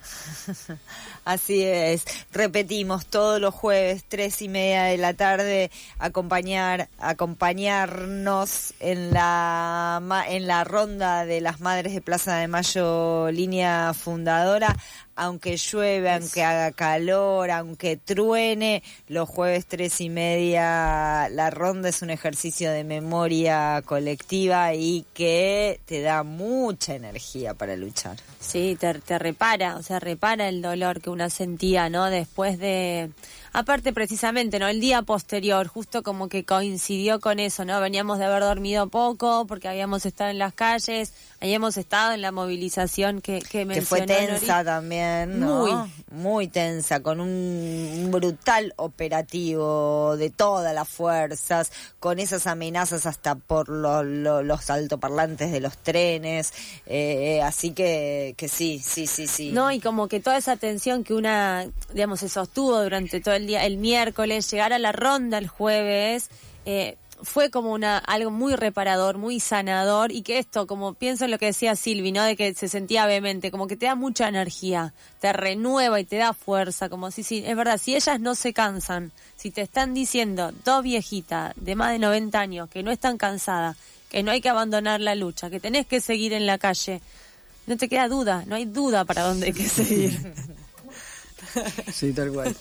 Así es. Repetimos, todos los jueves, tres y media de la tarde, acompañar, acompañarnos en la en la ronda de las Madres de Plaza de Mayo, línea fundadora. Aunque llueve, aunque haga calor, aunque truene, los jueves tres y media, la ronda es un ejercicio de memoria colectiva y que te da mucha energía para luchar. Sí, te, te repara, o sea, repara el dolor que una sentía, ¿no? Después de... Aparte, precisamente, ¿no? El día posterior, justo como que coincidió con eso, ¿no? Veníamos de haber dormido poco porque habíamos estado en las calles, habíamos estado en la movilización que, que mencionó. Que fue tensa Nori. también, ¿no? Muy. Muy tensa, con un, un brutal operativo de todas las fuerzas, con esas amenazas hasta por lo, lo, los altoparlantes de los trenes, eh, así que, que sí, sí, sí, sí. No, y como que toda esa tensión que una, digamos, se sostuvo durante todo el día, el miércoles, llegar a la ronda el jueves, eh, fue como una algo muy reparador, muy sanador, y que esto, como pienso en lo que decía Silvi, ¿no? De que se sentía vehemente, como que te da mucha energía, te renueva y te da fuerza, como si, si es verdad, si ellas no se cansan, si te están diciendo dos viejitas de más de noventa años que no están cansadas, que no hay que abandonar la lucha, que tenés que seguir en la calle, no te queda duda, no hay duda para dónde hay que seguir. Sí, tal cual.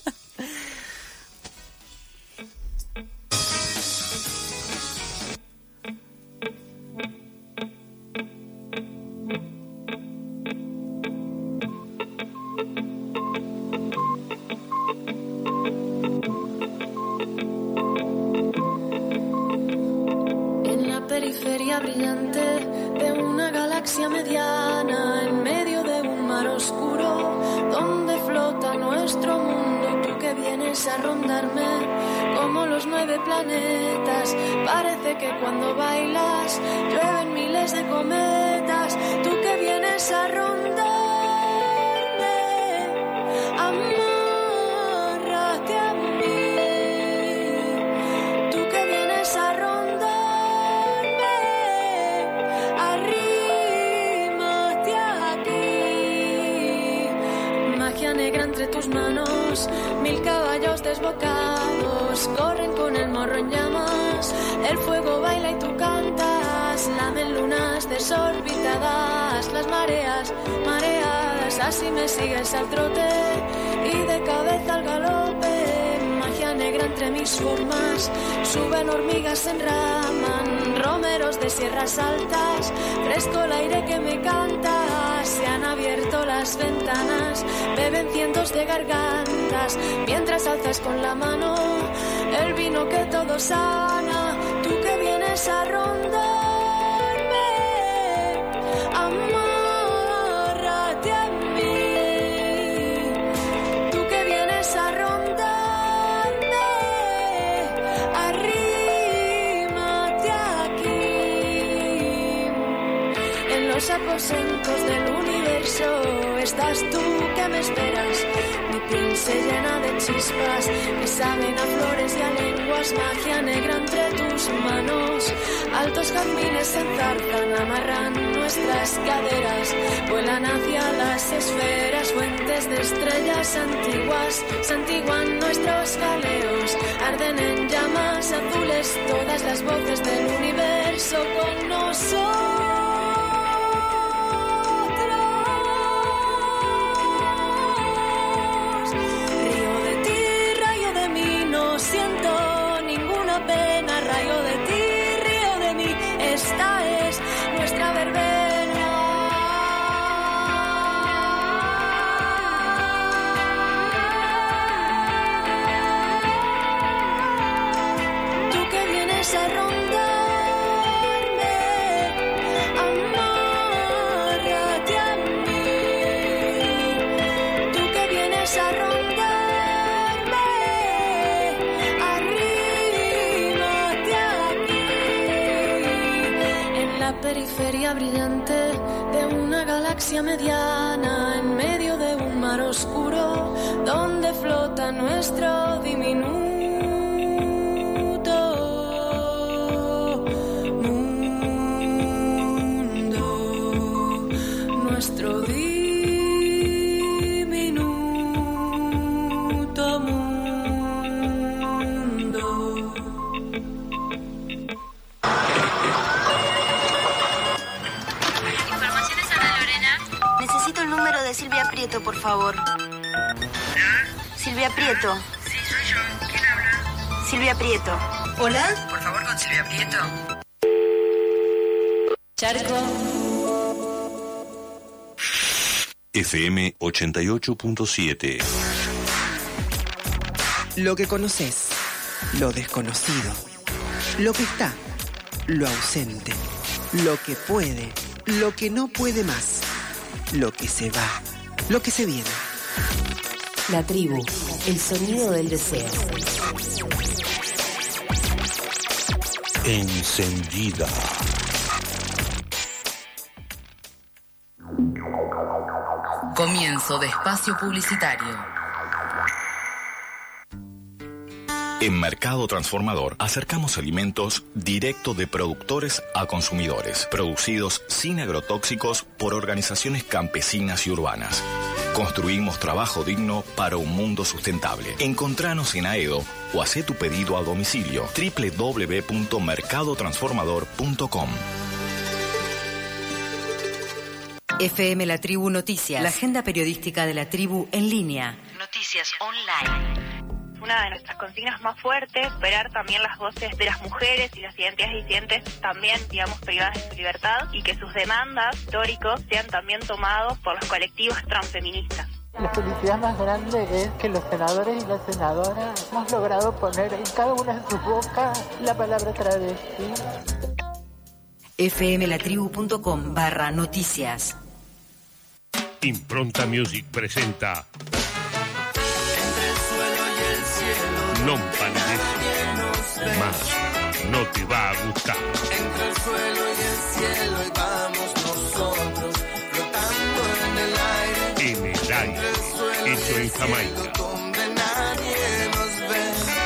Periferia brillante de una galaxia mediana, en medio de un mar oscuro donde flota nuestro mundo. Tú que vienes a rondarme como los nueve planetas, parece que cuando bailas llueven miles de cometas. Tú que vienes a rondarme, amárrate a mí. Tú que vienes a rondarme, negra entre tus manos, mil caballos desbocados corren con el morro en llamas, el fuego baila y tú cantas, lamen lunas desorbitadas, las mareas, mareadas, así me sigues al trote y de cabeza al galope. negra entre mis formas. Suben hormigas, se enraman, romeros de sierras altas. Fresco el aire que me canta, se han abierto las ventanas. Beben cientos de gargantas, mientras alzas con la mano el vino que todo sana. Tú que vienes a rondarme, amárrate a mí. Tú que vienes a rondarme, arrímate aquí. En los aposentos del universo estás tú que me esperas. Mi piel se llena de chispas que saben a flores y a lenguas. Magia negra entre tus manos. Altos jazmines se enzarzan, amarran nuestras caderas. Vuelan hacia las esferas, fuentes de estrellas antiguas. Santiguan nuestros jaleos, arden en llamas azules todas las voces del universo con nosotros. Siento ninguna pena, rayo de ti, río de mí, esta es nuestra verbena. Tú que vienes a rondarme, amárrate a mí. Tú que vienes a rondarme, periferia brillante de una galaxia mediana, en medio de un mar oscuro donde flota nuestro diminuto mundo, nuestro diminuto mundo. Necesito el número de Silvia Prieto, por favor. Silvia Prieto. Sí, soy yo. ¿Quién habla? Silvia Prieto. ¿Hola? Por favor, con Silvia Prieto. Charco. F M ochenta y ocho punto siete. Lo que conoces, lo desconocido, lo que está, lo ausente, lo que puede, lo que no puede más. Lo que se va, lo que se viene. La tribu, el sonido del deseo. Encendida. Comienzo de espacio publicitario. En Mercado Transformador acercamos alimentos directo de productores a consumidores, producidos sin agrotóxicos por organizaciones campesinas y urbanas. Construimos trabajo digno para un mundo sustentable. Encontranos en Aedo o hacé tu pedido a domicilio doble u doble u doble u punto mercado transformador punto com. F M La Tribu Noticias, la agenda periodística de la tribu en línea. Noticias online. Una de nuestras consignas más fuertes, superar también las voces de las mujeres y las identidades disidentes también, digamos, privadas de su libertad, y que sus demandas históricos sean también tomados por los colectivos transfeministas. La felicidad más grande es que los senadores y las senadoras hemos logrado poner en cada una de sus bocas la palabra travesti. fmlatribu.com barra noticias. Impronta Music presenta Non palidece, más no te va a gustar. Entre el suelo y el cielo y vamos nosotros flotando en el aire. En el aire, hecho en Jamaica. Donde nadie nos ve.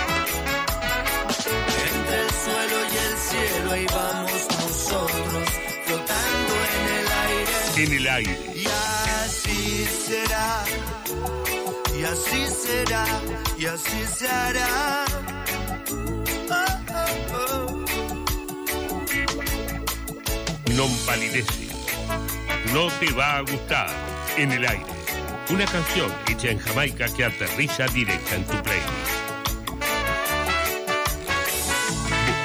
Entre el suelo y el cielo y vamos nosotros flotando en el aire. En el aire. Y así será. Y así será, y así se hará. Oh, oh, oh. Non palidece, no te va a gustar. En el aire, una canción hecha en Jamaica que aterriza directa en tu playlist.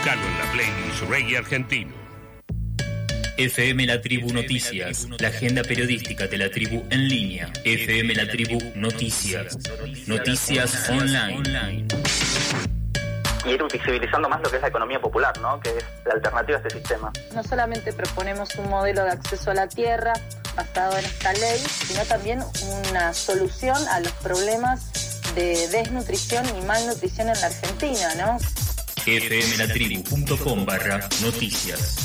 Buscalo en la playlist Reggae Argentino. F M La Tribu Noticias, la agenda periodística de la tribu en línea. F M La Tribu Noticias, noticias online. Y ir visibilizando más lo que es la economía popular, ¿no? Que es la alternativa a este sistema. No solamente proponemos un modelo de acceso a la tierra basado en esta ley, sino también una solución a los problemas de desnutrición y malnutrición en la Argentina, ¿no? fmlatribu.com barra noticias.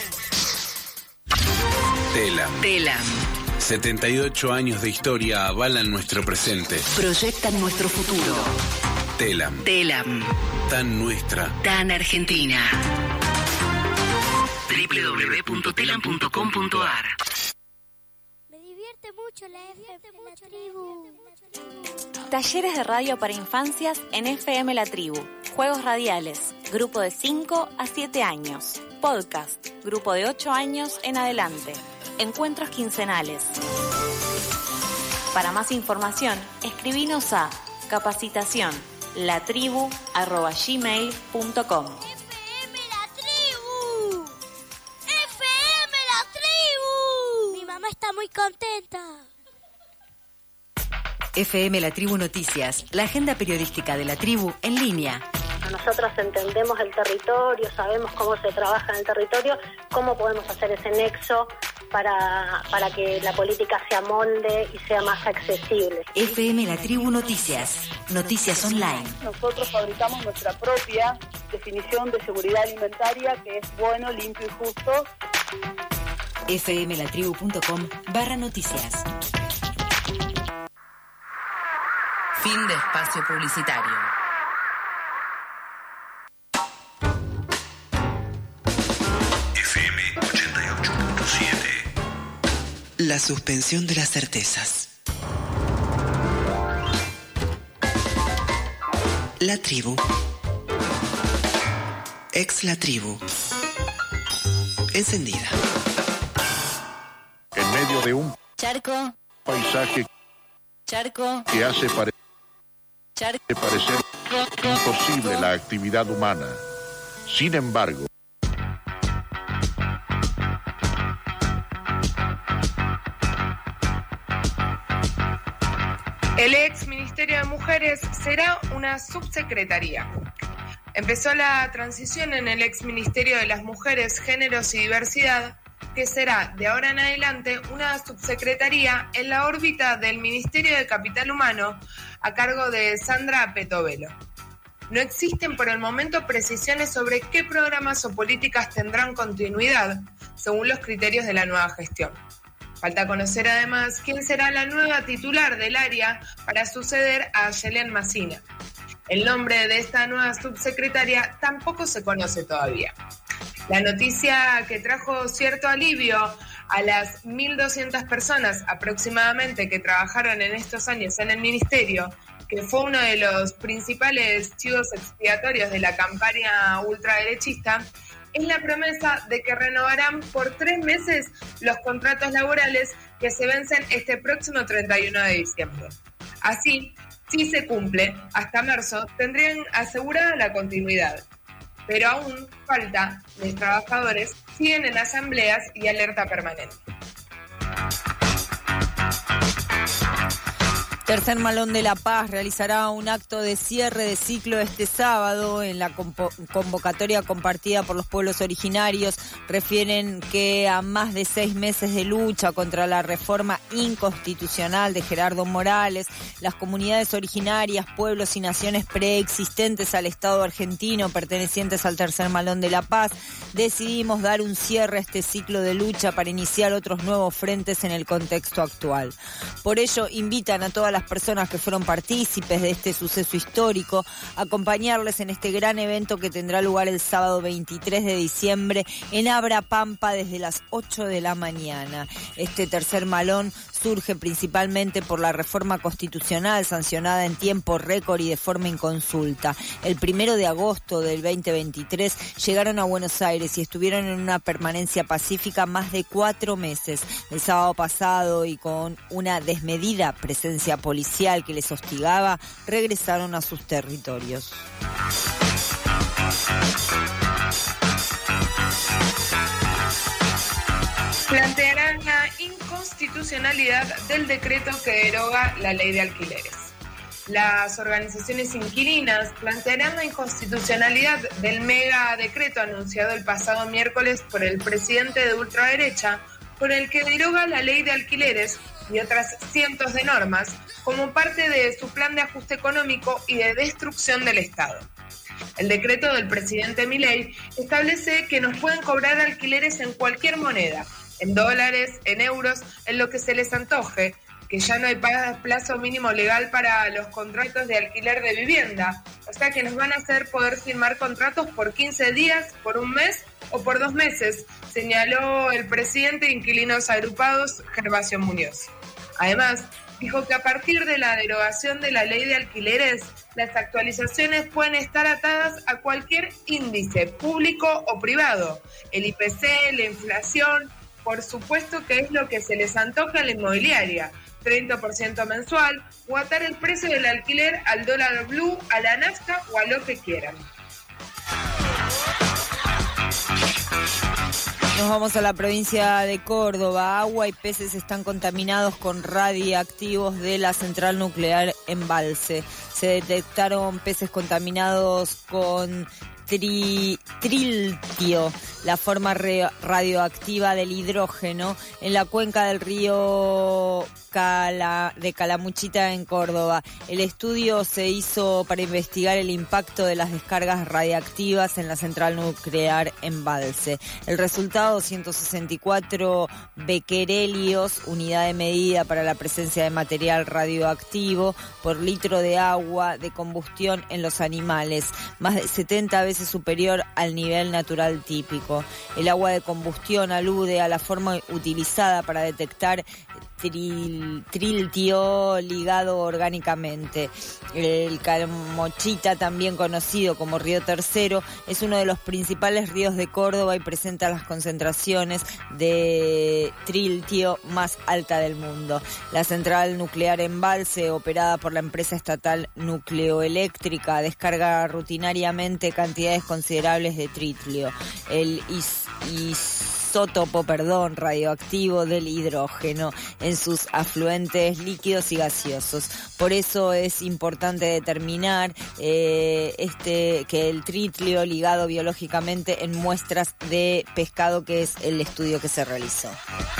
TELAM. TELAM. setenta y ocho años de historia avalan nuestro presente. Proyectan nuestro futuro. TELAM. TELAM. Tan nuestra. Tan Argentina. doble u doble u doble u punto telam punto com punto a r. Me divierte mucho la F M La Tribu. Talleres de radio para infancias en F M La Tribu. Juegos radiales. Grupo de cinco a siete años. Podcast. Grupo de ocho años en adelante. Encuentros quincenales. Para más información, escribinos a capacitación latribu arroba gmail punto com. F M La Tribu. F M La Tribu. Mi mamá está muy contenta. F M La Tribu Noticias, la agenda periodística de la tribu en línea. Nosotros entendemos el territorio, sabemos cómo se trabaja en el territorio, cómo podemos hacer ese nexo para, para que la política se amolde y sea más accesible. F M La Tribu Noticias, noticias online. Nosotros fabricamos nuestra propia definición de seguridad alimentaria, que es bueno, limpio y justo. fmlatribu.com barra noticias. Fin de espacio publicitario. F M ochenta y ocho punto siete. La suspensión de las certezas. La tribu. Ex la tribu. Encendida. En medio de un Charco. paisaje Charco. que hace pare- Charco. parecer imposible la actividad humana. Sin embargo, El ex Ministerio de Mujeres será una subsecretaría. Empezó la transición en el ex Ministerio de las Mujeres, Géneros y Diversidad, que será de ahora en adelante una subsecretaría en la órbita del Ministerio de Capital Humano a cargo de Sandra Petovelo. No existen por el momento precisiones sobre qué programas o políticas tendrán continuidad según los criterios de la nueva gestión. Falta conocer además quién será la nueva titular del área para suceder a Yelén Massina. El nombre de esta nueva subsecretaria tampoco se conoce todavía. La noticia que trajo cierto alivio a las mil doscientas personas aproximadamente que trabajaron en estos años en el ministerio, que fue uno de los principales chivos expiatorios de la campaña ultraderechista, es la promesa de que renovarán por tres meses los contratos laborales que se vencen este próximo treinta y uno de diciembre. Así, si se cumple, hasta marzo tendrían asegurada la continuidad. Pero aún falta, los trabajadores siguen en asambleas y alerta permanente. Tercer Malón de La Paz realizará un acto de cierre de ciclo este sábado en la convocatoria compartida por los pueblos originarios. Refieren que a más de seis meses de lucha contra la reforma inconstitucional de Gerardo Morales, las comunidades originarias, pueblos y naciones preexistentes al Estado argentino pertenecientes al Tercer Malón de La Paz, decidimos dar un cierre a este ciclo de lucha para iniciar otros nuevos frentes en el contexto actual. Por ello, invitan a todas las personas que fueron partícipes de este suceso histórico a acompañarles en este gran evento que tendrá lugar el sábado veintitrés de diciembre en Abra Pampa desde las ocho de la mañana. Este tercer malón surge principalmente por la reforma constitucional sancionada en tiempo récord y de forma inconsulta. El primero de agosto del veinte veintitrés llegaron a Buenos Aires y estuvieron en una permanencia pacífica más de cuatro meses. El sábado pasado, y con una desmedida presencia policial que les hostigaba, regresaron a sus territorios. plantearán la inconstitucionalidad del decreto que deroga la ley de alquileres. Las organizaciones inquilinas plantearán la inconstitucionalidad del mega decreto anunciado el pasado miércoles por el presidente de ultraderecha, por el que deroga la ley de alquileres y otras cientos de normas como parte de su plan de ajuste económico y de destrucción del Estado. El decreto del presidente Milei establece que nos pueden cobrar alquileres en cualquier moneda, en dólares, en euros, en lo que se les antoje, que ya no hay plazo mínimo legal para los contratos de alquiler de vivienda, o sea que nos van a hacer poder firmar contratos por quince días, por un mes o por dos meses, señaló el presidente de Inquilinos Agrupados, Gervasio Muñoz. Además, dijo que a partir de la derogación de la ley de alquileres, las actualizaciones pueden estar atadas a cualquier índice público o privado, el I P C, la inflación, por supuesto que es lo que se les antoja a la inmobiliaria, treinta por ciento mensual, o atar el precio del alquiler al dólar blue, a la nafta o a lo que quieran. Nos vamos a la provincia de Córdoba. Agua y peces están contaminados con radiactivos de la central nuclear Embalse. Se detectaron peces contaminados con tri, triltio, la forma re, radioactiva del hidrógeno, en la cuenca del río Cala, de Calamuchita en Córdoba. El estudio se hizo para investigar el impacto de las descargas radiactivas en la central nuclear Embalse. El resultado, ciento sesenta y cuatro bequerelios, unidad de medida para la presencia de material radioactivo por litro de agua de combustión en los animales, más de setenta veces superior al nivel natural típico. El agua de combustión alude a la forma utilizada para detectar Tril, triltio ligado orgánicamente. El Calamuchita, también conocido como Río Tercero, es uno de los principales ríos de Córdoba y presenta las concentraciones de triltio más alta del mundo. La central nuclear Embalse, operada por la empresa estatal Nucleoeléctrica, descarga rutinariamente cantidades considerables de triltio, el is, is isótopo, perdón, radioactivo del hidrógeno en sus afluentes líquidos y gaseosos. Por eso es importante determinar eh, este que el triltio ligado biológicamente en muestras de pescado, que es el estudio que se realizó.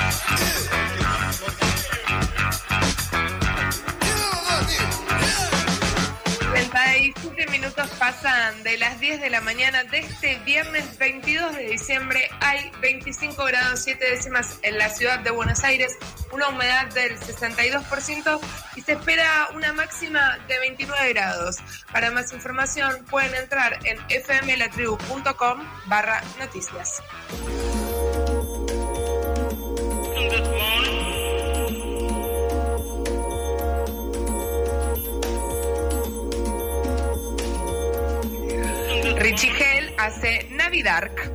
treinta y siete minutos pasan de las diez de la mañana de este viernes veintidós de diciembre. Hay veinticinco grados siete décimas en la ciudad de Buenos Aires, una humedad del sesenta y dos por ciento y se espera una máxima de veintinueve grados. Para más información pueden entrar en fmlatribu.com barra noticias. Richie Hell hace Navidark.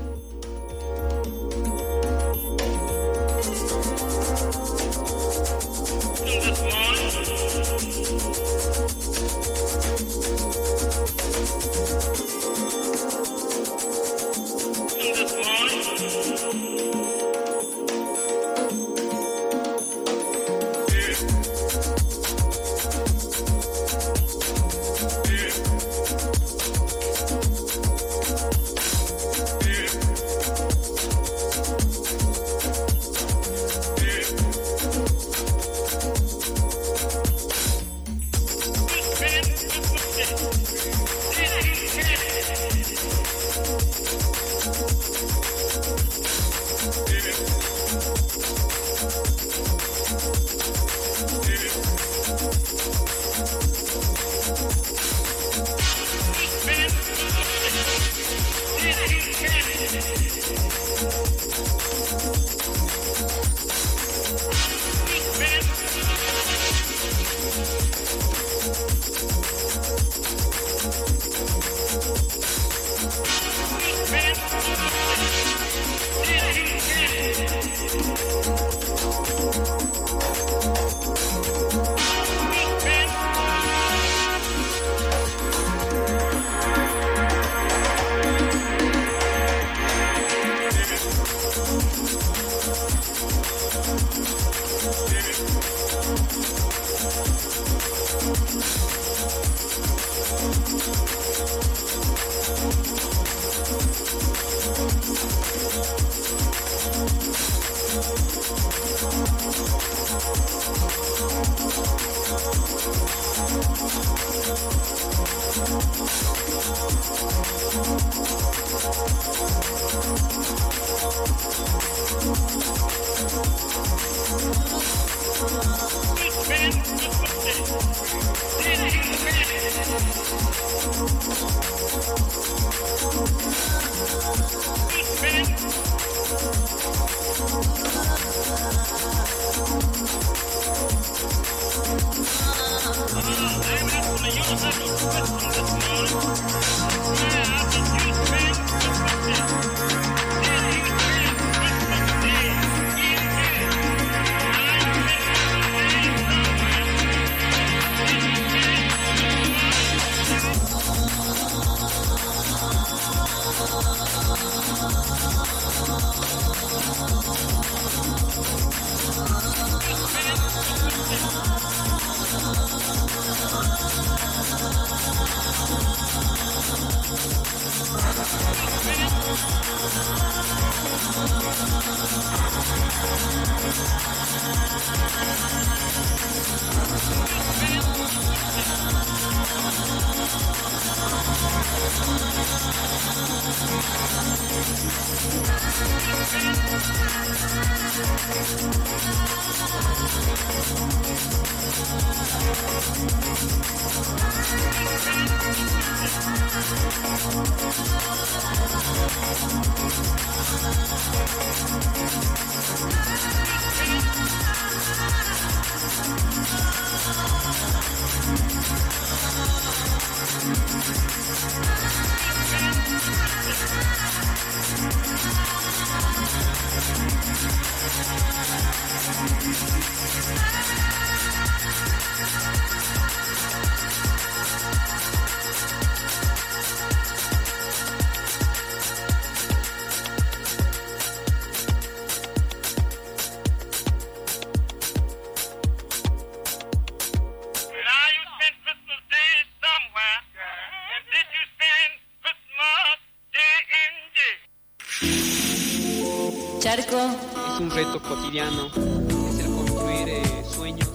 Charco. Es un reto cotidiano, es el construir eh, sueños.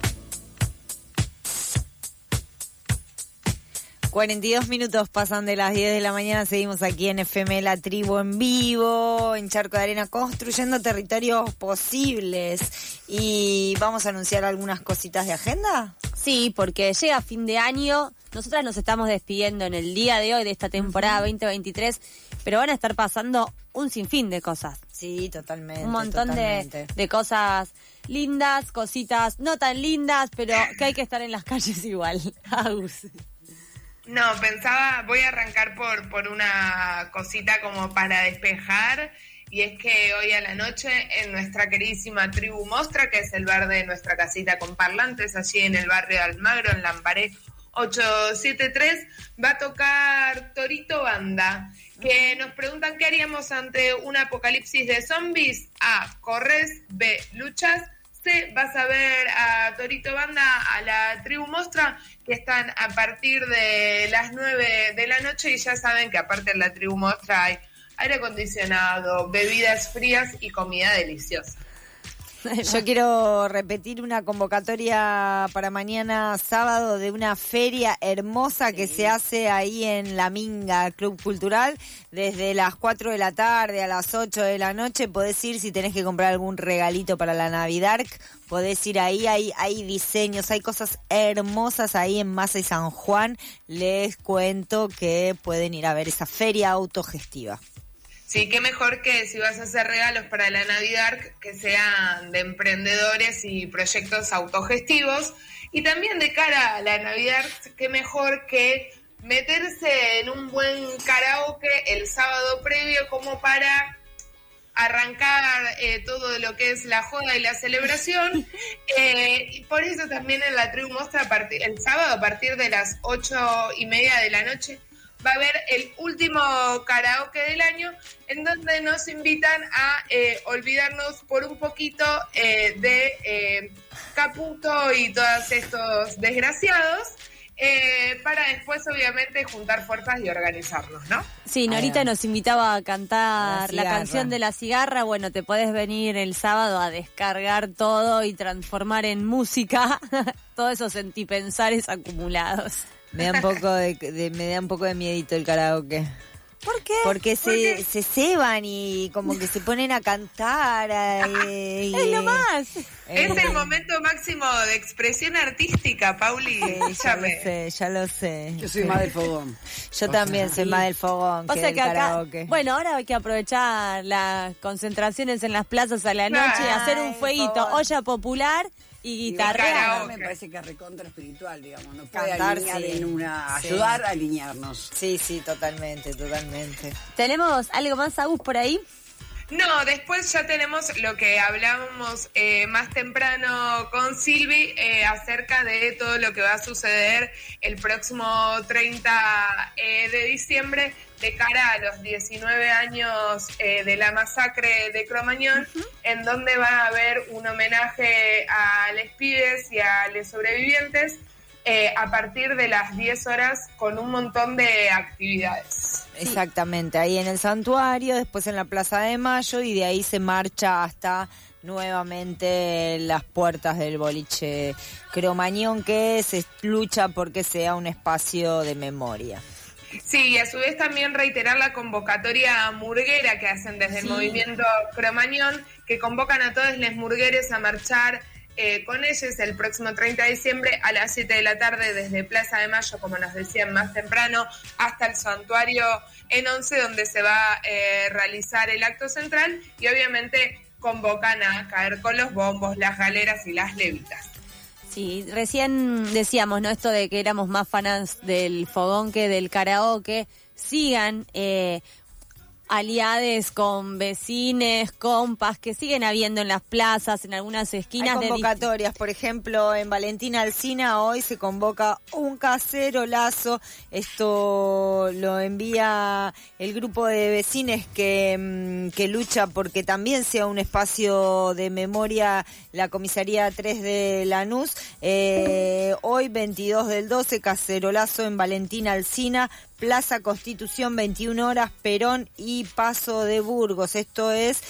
cuarenta y dos minutos pasan de las diez de la mañana, seguimos aquí en F M La Tribu en vivo, en Charco de Arena, construyendo territorios posibles. Y vamos a anunciar algunas cositas de agenda. Sí, porque llega fin de año, nosotras nos estamos despidiendo en el día de hoy de esta temporada veinte veintitrés, pero van a estar pasando un sinfín de cosas. Sí, totalmente. Un montón de, de cosas lindas, cositas no tan lindas, pero que hay que estar en las calles igual. Agus. No, pensaba, voy a arrancar por, por una cosita como para despejar, y es que hoy a la noche en nuestra queridísima Tribu Mostra, que es el bar de nuestra casita con parlantes, allí en el barrio de Almagro, en Lamparé ochocientos setenta y tres, va a tocar Torito Banda, que nos preguntan qué haríamos ante un apocalipsis de zombies. A, corres. B, luchas. C, vas a ver a Torito Banda, a la Tribu Mostra, que están a partir de las nueve de la noche, y ya saben que aparte de la Tribu Mostra hay aire acondicionado, bebidas frías y comida deliciosa. Yo quiero repetir una convocatoria para mañana sábado de una feria hermosa que sí. se hace ahí en La Minga, Club Cultural, desde las cuatro de la tarde a las ocho de la noche. Podés ir si tenés que comprar algún regalito para la Navidad, podés ir ahí, hay, hay diseños, hay cosas hermosas ahí en Masa y San Juan. Les cuento que pueden ir a ver esa feria autogestiva. Sí, qué mejor que si vas a hacer regalos para la Navidad, que sean de emprendedores y proyectos autogestivos. Y también de cara a la Navidad, qué mejor que meterse en un buen karaoke el sábado previo, como para arrancar eh, todo lo que es la joda y la celebración. Eh, y por eso también en la Tribu Mostra, el sábado a partir de las ocho y media de la noche, va a haber el último karaoke del año, en donde nos invitan a eh, olvidarnos por un poquito eh, de eh, Caputo y todos estos desgraciados, eh, para después obviamente juntar fuerzas y organizarnos, ¿no? Sí, Norita nos invitaba a cantar La la, canción de la cigarra. Bueno, te podés venir el sábado a descargar todo y transformar en música todos esos sentipensares acumulados. Me da un poco de, de me da un poco de miedito el karaoke. ¿Por qué? Porque ¿Por se, qué? se ceban y como que se ponen a cantar. eh, y, Es lo más. eh, Es el momento máximo de expresión artística, Pauli. Sí, ya lo sé, ya lo sé. Yo soy más del fogón. Yo también soy más del fogón O que sea del que acá, karaoke. bueno, ahora hay que aprovechar las concentraciones en las plazas a la noche y Ay, hacer un fueguito, favor. olla popular y Y guitarrear. me parece que es recontra espiritual, digamos. No puede Cantar, alinear sí. en una, Sí. ayudar a alinearnos. Sí, sí, totalmente, totalmente. ¿Tenemos algo más, Agus, por ahí? No, después ya tenemos lo que hablábamos eh, más temprano con Silvi eh, acerca de todo lo que va a suceder el próximo treinta eh, de diciembre de cara a los diecinueve años eh, de la masacre de Cromañón, uh-huh. en donde va a haber un homenaje a los pibes y a los sobrevivientes eh, a partir de las diez horas con un montón de actividades. Exactamente, ahí en el santuario, después en la Plaza de Mayo y de ahí se marcha hasta nuevamente las puertas del boliche Cromañón, que se lucha porque sea un espacio de memoria. Sí, y a su vez también reiterar la convocatoria murguera que hacen desde sí. el movimiento Cromañón, que convocan a todos los murgueres a marchar eh, con ellos el próximo treinta de diciembre a las siete de la tarde desde Plaza de Mayo, como nos decían más temprano, hasta el santuario en Once, donde se va a eh, realizar el acto central, y obviamente convocan a caer con los bombos, las galeras y las levitas. Sí, recién decíamos, ¿no? Esto de que éramos más fans del fogón que del karaoke. Sigan eh, aliades con vecines, compas, que siguen habiendo en las plazas, en algunas esquinas. Hay convocatorias, de... por ejemplo, en Valentina Alsina hoy se convoca un cacerolazo. Esto lo envía el grupo de vecines que, que lucha porque también sea un espacio de memoria, la comisaría tres de Lanús. Eh, hoy, veintidós del doce, cacerolazo en Valentina Alsina, Plaza Constitución, veintiuna horas, Perón y Paso de Burgos. Esto es,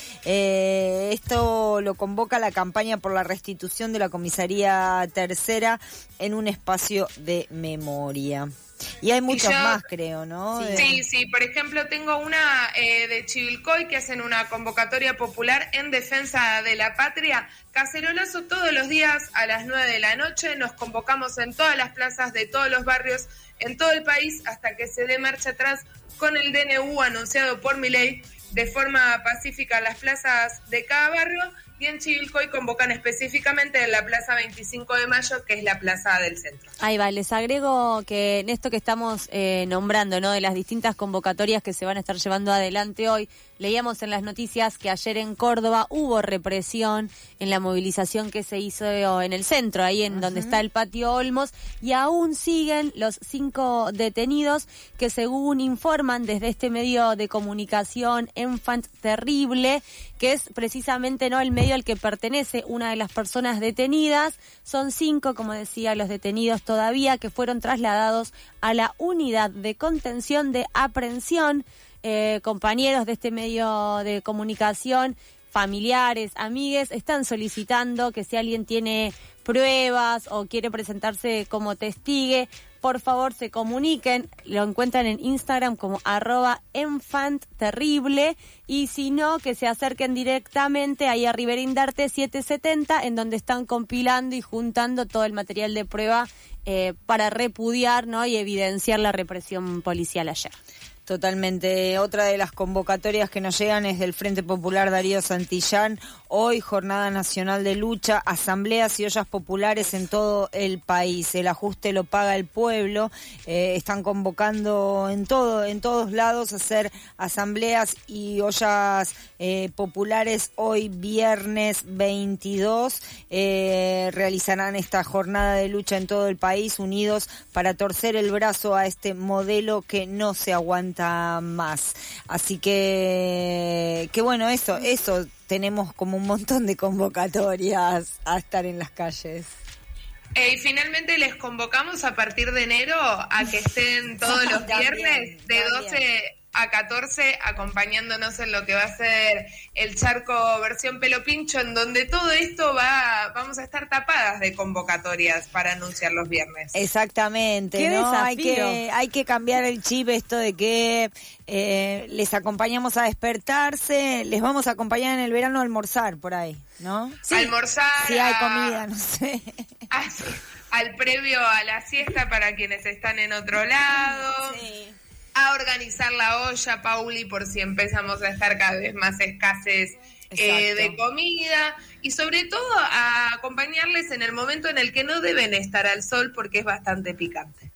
eh, esto lo convoca la campaña por la restitución de la comisaría tercera en un espacio de memoria. Y hay muchos yo, más, creo, ¿no? Sí, sí, sí, por ejemplo, tengo una eh, de Chivilcoy que hacen una convocatoria popular en defensa de la patria. Cacerolazo todos los días a las nueve de la noche. Nos convocamos en todas las plazas de todos los barrios en todo el país hasta que se dé marcha atrás con el D N U anunciado por Milei de forma pacífica en las plazas de cada barrio. Y en Chivilcoy convocan específicamente en la Plaza veinticinco de Mayo, que es la plaza del centro. Ahí va, les agrego que en esto que estamos eh, nombrando, ¿no? De las distintas convocatorias que se van a estar llevando adelante hoy, leíamos en las noticias que ayer en Córdoba hubo represión en la movilización que se hizo en el centro, ahí en uh-huh. donde está el patio Olmos, y aún siguen los cinco detenidos que, según informan desde este medio de comunicación Enfant Terrible, que es precisamente, ¿no?, el medio al que pertenece una de las personas detenidas. Son cinco, como decía, los detenidos todavía, que fueron trasladados a la unidad de contención de aprehensión. Eh, compañeros de este medio de comunicación, familiares, amigues, están solicitando que si alguien tiene pruebas o quiere presentarse como testigue, por favor se comuniquen. Lo encuentran en Instagram como arroba enfantterrible, y si no, que se acerquen directamente ahí a Rivera Indarte setecientos setenta, en donde están compilando y juntando todo el material de prueba eh, para repudiar, ¿no?, y evidenciar la represión policial ayer. Totalmente. Otra de las convocatorias que nos llegan es del Frente Popular Darío Santillán. Hoy, Jornada Nacional de Lucha, asambleas y ollas populares en todo el país. El ajuste lo paga el pueblo. Eh, están convocando en todo, en todos lados a hacer asambleas y ollas eh, populares. Hoy, viernes veintidós, eh, realizarán esta jornada de lucha en todo el país, unidos para torcer el brazo a este modelo que no se aguanta más. Así que, que bueno, eso, eso, tenemos como un montón de convocatorias a estar en las calles. Eh, y finalmente les convocamos a partir de enero a que estén todos los viernes de doce a catorce acompañándonos en lo que va a ser el Charco versión pelo pincho, en donde todo esto va, vamos a estar tapadas de convocatorias para anunciar los viernes. Exactamente, ¡Qué ¿no? desafío! Hay que, hay que cambiar el chip, esto de que eh, les acompañamos a despertarse, les vamos a acompañar en el verano a almorzar por ahí, ¿no? Sí, almorzar. Si hay comida, no sé. A, al previo a la siesta para quienes están en otro lado. Sí. A organizar la olla, Pauli, por si empezamos a estar cada vez más escases eh, de comida, y sobre todo a acompañarles en el momento en el que no deben estar al sol porque es bastante picante.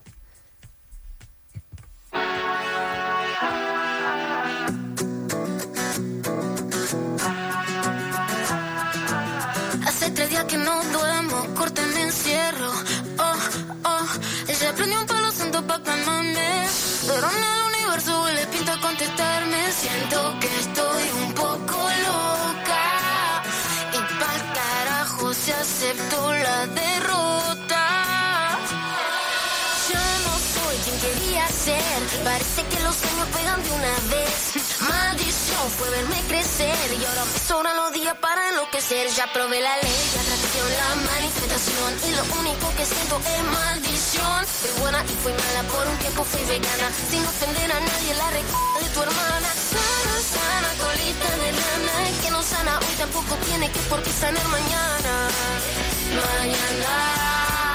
Hace tres días que no duermo, corte me encierro. Oh, oh, ella prendió un palo santo pa' calmarme, pero en el universo le pinta contestarme. Siento que estoy un poco loca y pa'l carajo se aceptó la derrota. Yo no soy quien quería ser, parece que los sueños pegan de una vez. Maldición fue verme crecer y ahora me sobran los días para enloquecer. Ya probé la ley, la atracción, la manifestación, y lo único que siento es maldición. Fui buena y fui mala, por un tiempo fui vegana, sin ofender a nadie, la re de tu hermana. Sana, sana, colita de rana, que no sana hoy tampoco tiene que por qué sanar mañana. Mañana.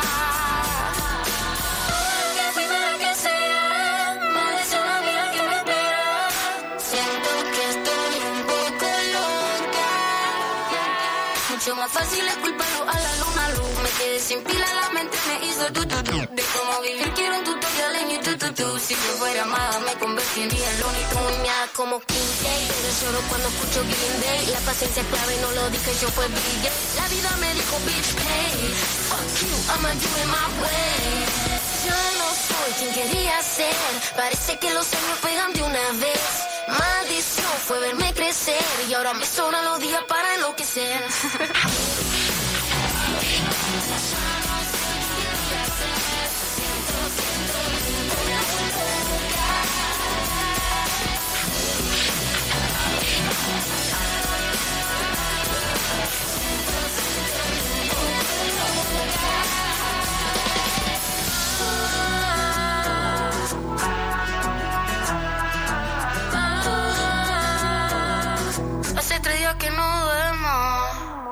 Mucho más fácil es culparlo a la luna luz. Me quedé sin pila, la mente me hizo tu tu tu. De cómo vivir quiero un tutorial en YouTube tu tu. Si yo fuera amada me convertiría en Looney Tunes. Uña como King K, pero lloro cuando escucho Green Day. La paciencia es clave, no lo dije yo, fue Bill Gates. La vida me dijo bitch pay, fuck you, I'ma do it my way. Yo no soy quien quería ser, parece que los años pegan de una vez. Maldición fue verme crecer y ahora me sobran los días para enloquecer. Hace tres días que no duermo.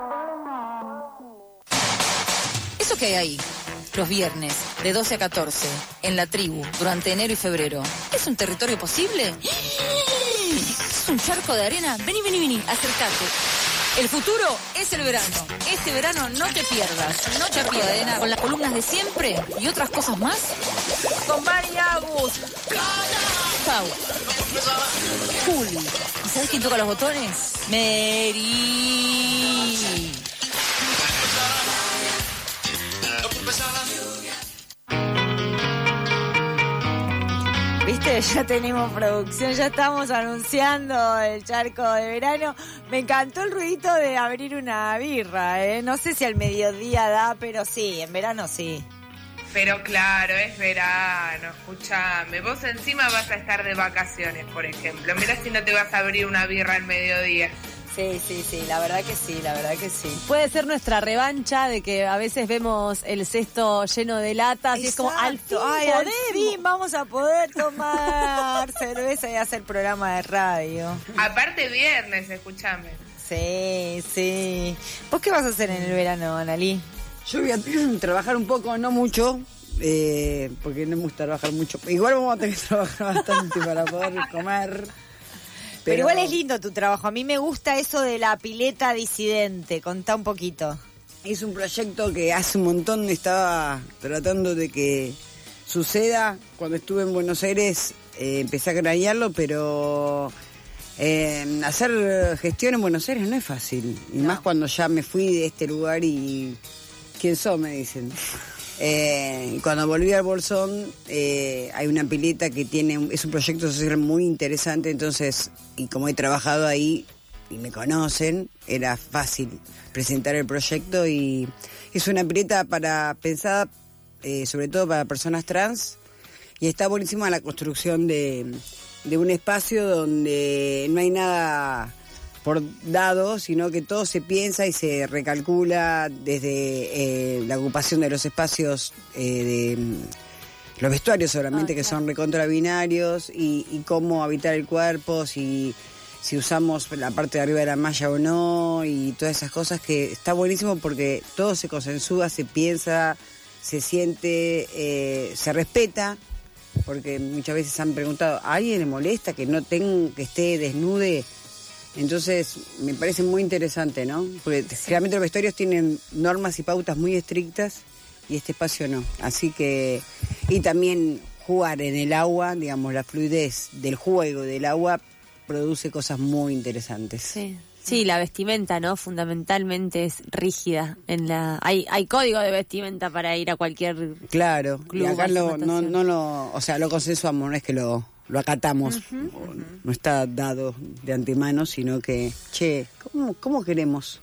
Eso que hay ahí, los viernes, de doce a catorce, en la tribu, durante enero y febrero, ¿es un territorio posible? ¿Es un charco de arena? Vení, vení, vení, acércate. El futuro es el verano. Este verano no te pierdas. No charco de arena con las columnas de siempre y otras cosas más. Con Mari Agus. Pau. Juli. ¿Y sabes quién toca los botones? Mary. Viste, ya tenemos producción, ya estamos anunciando el charco de verano. Me encantó el ruidito de abrir una birra, ¿eh? No sé si al mediodía da, pero sí, en verano sí. Pero claro, es verano, escúchame. Vos encima vas a estar de vacaciones, por ejemplo. Mirá si no te vas a abrir una birra al mediodía. Sí, sí, sí, la verdad que sí, la verdad que sí. Puede ser nuestra revancha de que a veces vemos el cesto lleno de latas. Exacto. Y es como, al fin Ay, podemos. Al fin vamos a poder tomar cerveza y hacer programa de radio. Aparte viernes, escúchame. Sí, sí. ¿Vos qué vas a hacer en el verano, Analí? Yo voy a trabajar un poco, no mucho, eh, porque no me gusta trabajar mucho. Igual vamos a tener que trabajar bastante para poder comer. Pero, Pero igual es lindo tu trabajo. A mí me gusta eso de la pileta disidente. Contá un poquito. Es un proyecto que hace un montón estaba tratando de que suceda. Cuando estuve en Buenos Aires eh, empecé a cranearlo, pero eh, hacer gestión en Buenos Aires no es fácil. Y no. Más cuando ya me fui de este lugar y... ¿Quién sos? Me dicen. Eh, cuando volví al Bolsón, eh, hay una pileta que tiene... Es un proyecto social muy interesante, entonces, y como he trabajado ahí y me conocen, era fácil presentar el proyecto y es una pileta para pensada eh, sobre todo para personas trans y está buenísima la construcción de, de un espacio donde no hay nada por dado, sino que todo se piensa y se recalcula desde eh, la ocupación de los espacios eh, de los vestuarios solamente, okay, que son recontra binarios y, y cómo habitar el cuerpo, si si usamos la parte de arriba de la malla o no, y todas esas cosas que está buenísimo porque todo se consensúa, se piensa, se siente, eh, se respeta, porque muchas veces han preguntado, ¿a alguien le molesta que no tenga, que esté desnude? Entonces me parece muy interesante, ¿no? Porque sí, generalmente los vestuarios tienen normas y pautas muy estrictas y este espacio no. Así que, y también jugar en el agua, digamos, la fluidez del juego del agua produce cosas muy interesantes. Sí, sí, la vestimenta, ¿no? Fundamentalmente es rígida. En la hay hay código de vestimenta para ir a cualquier claro, club. Y acá lo, no, no lo, o sea, lo consensuamos, no es que lo, lo acatamos, uh-huh, uh-huh. No está dado de antemano, sino que, che, ¿cómo, cómo queremos?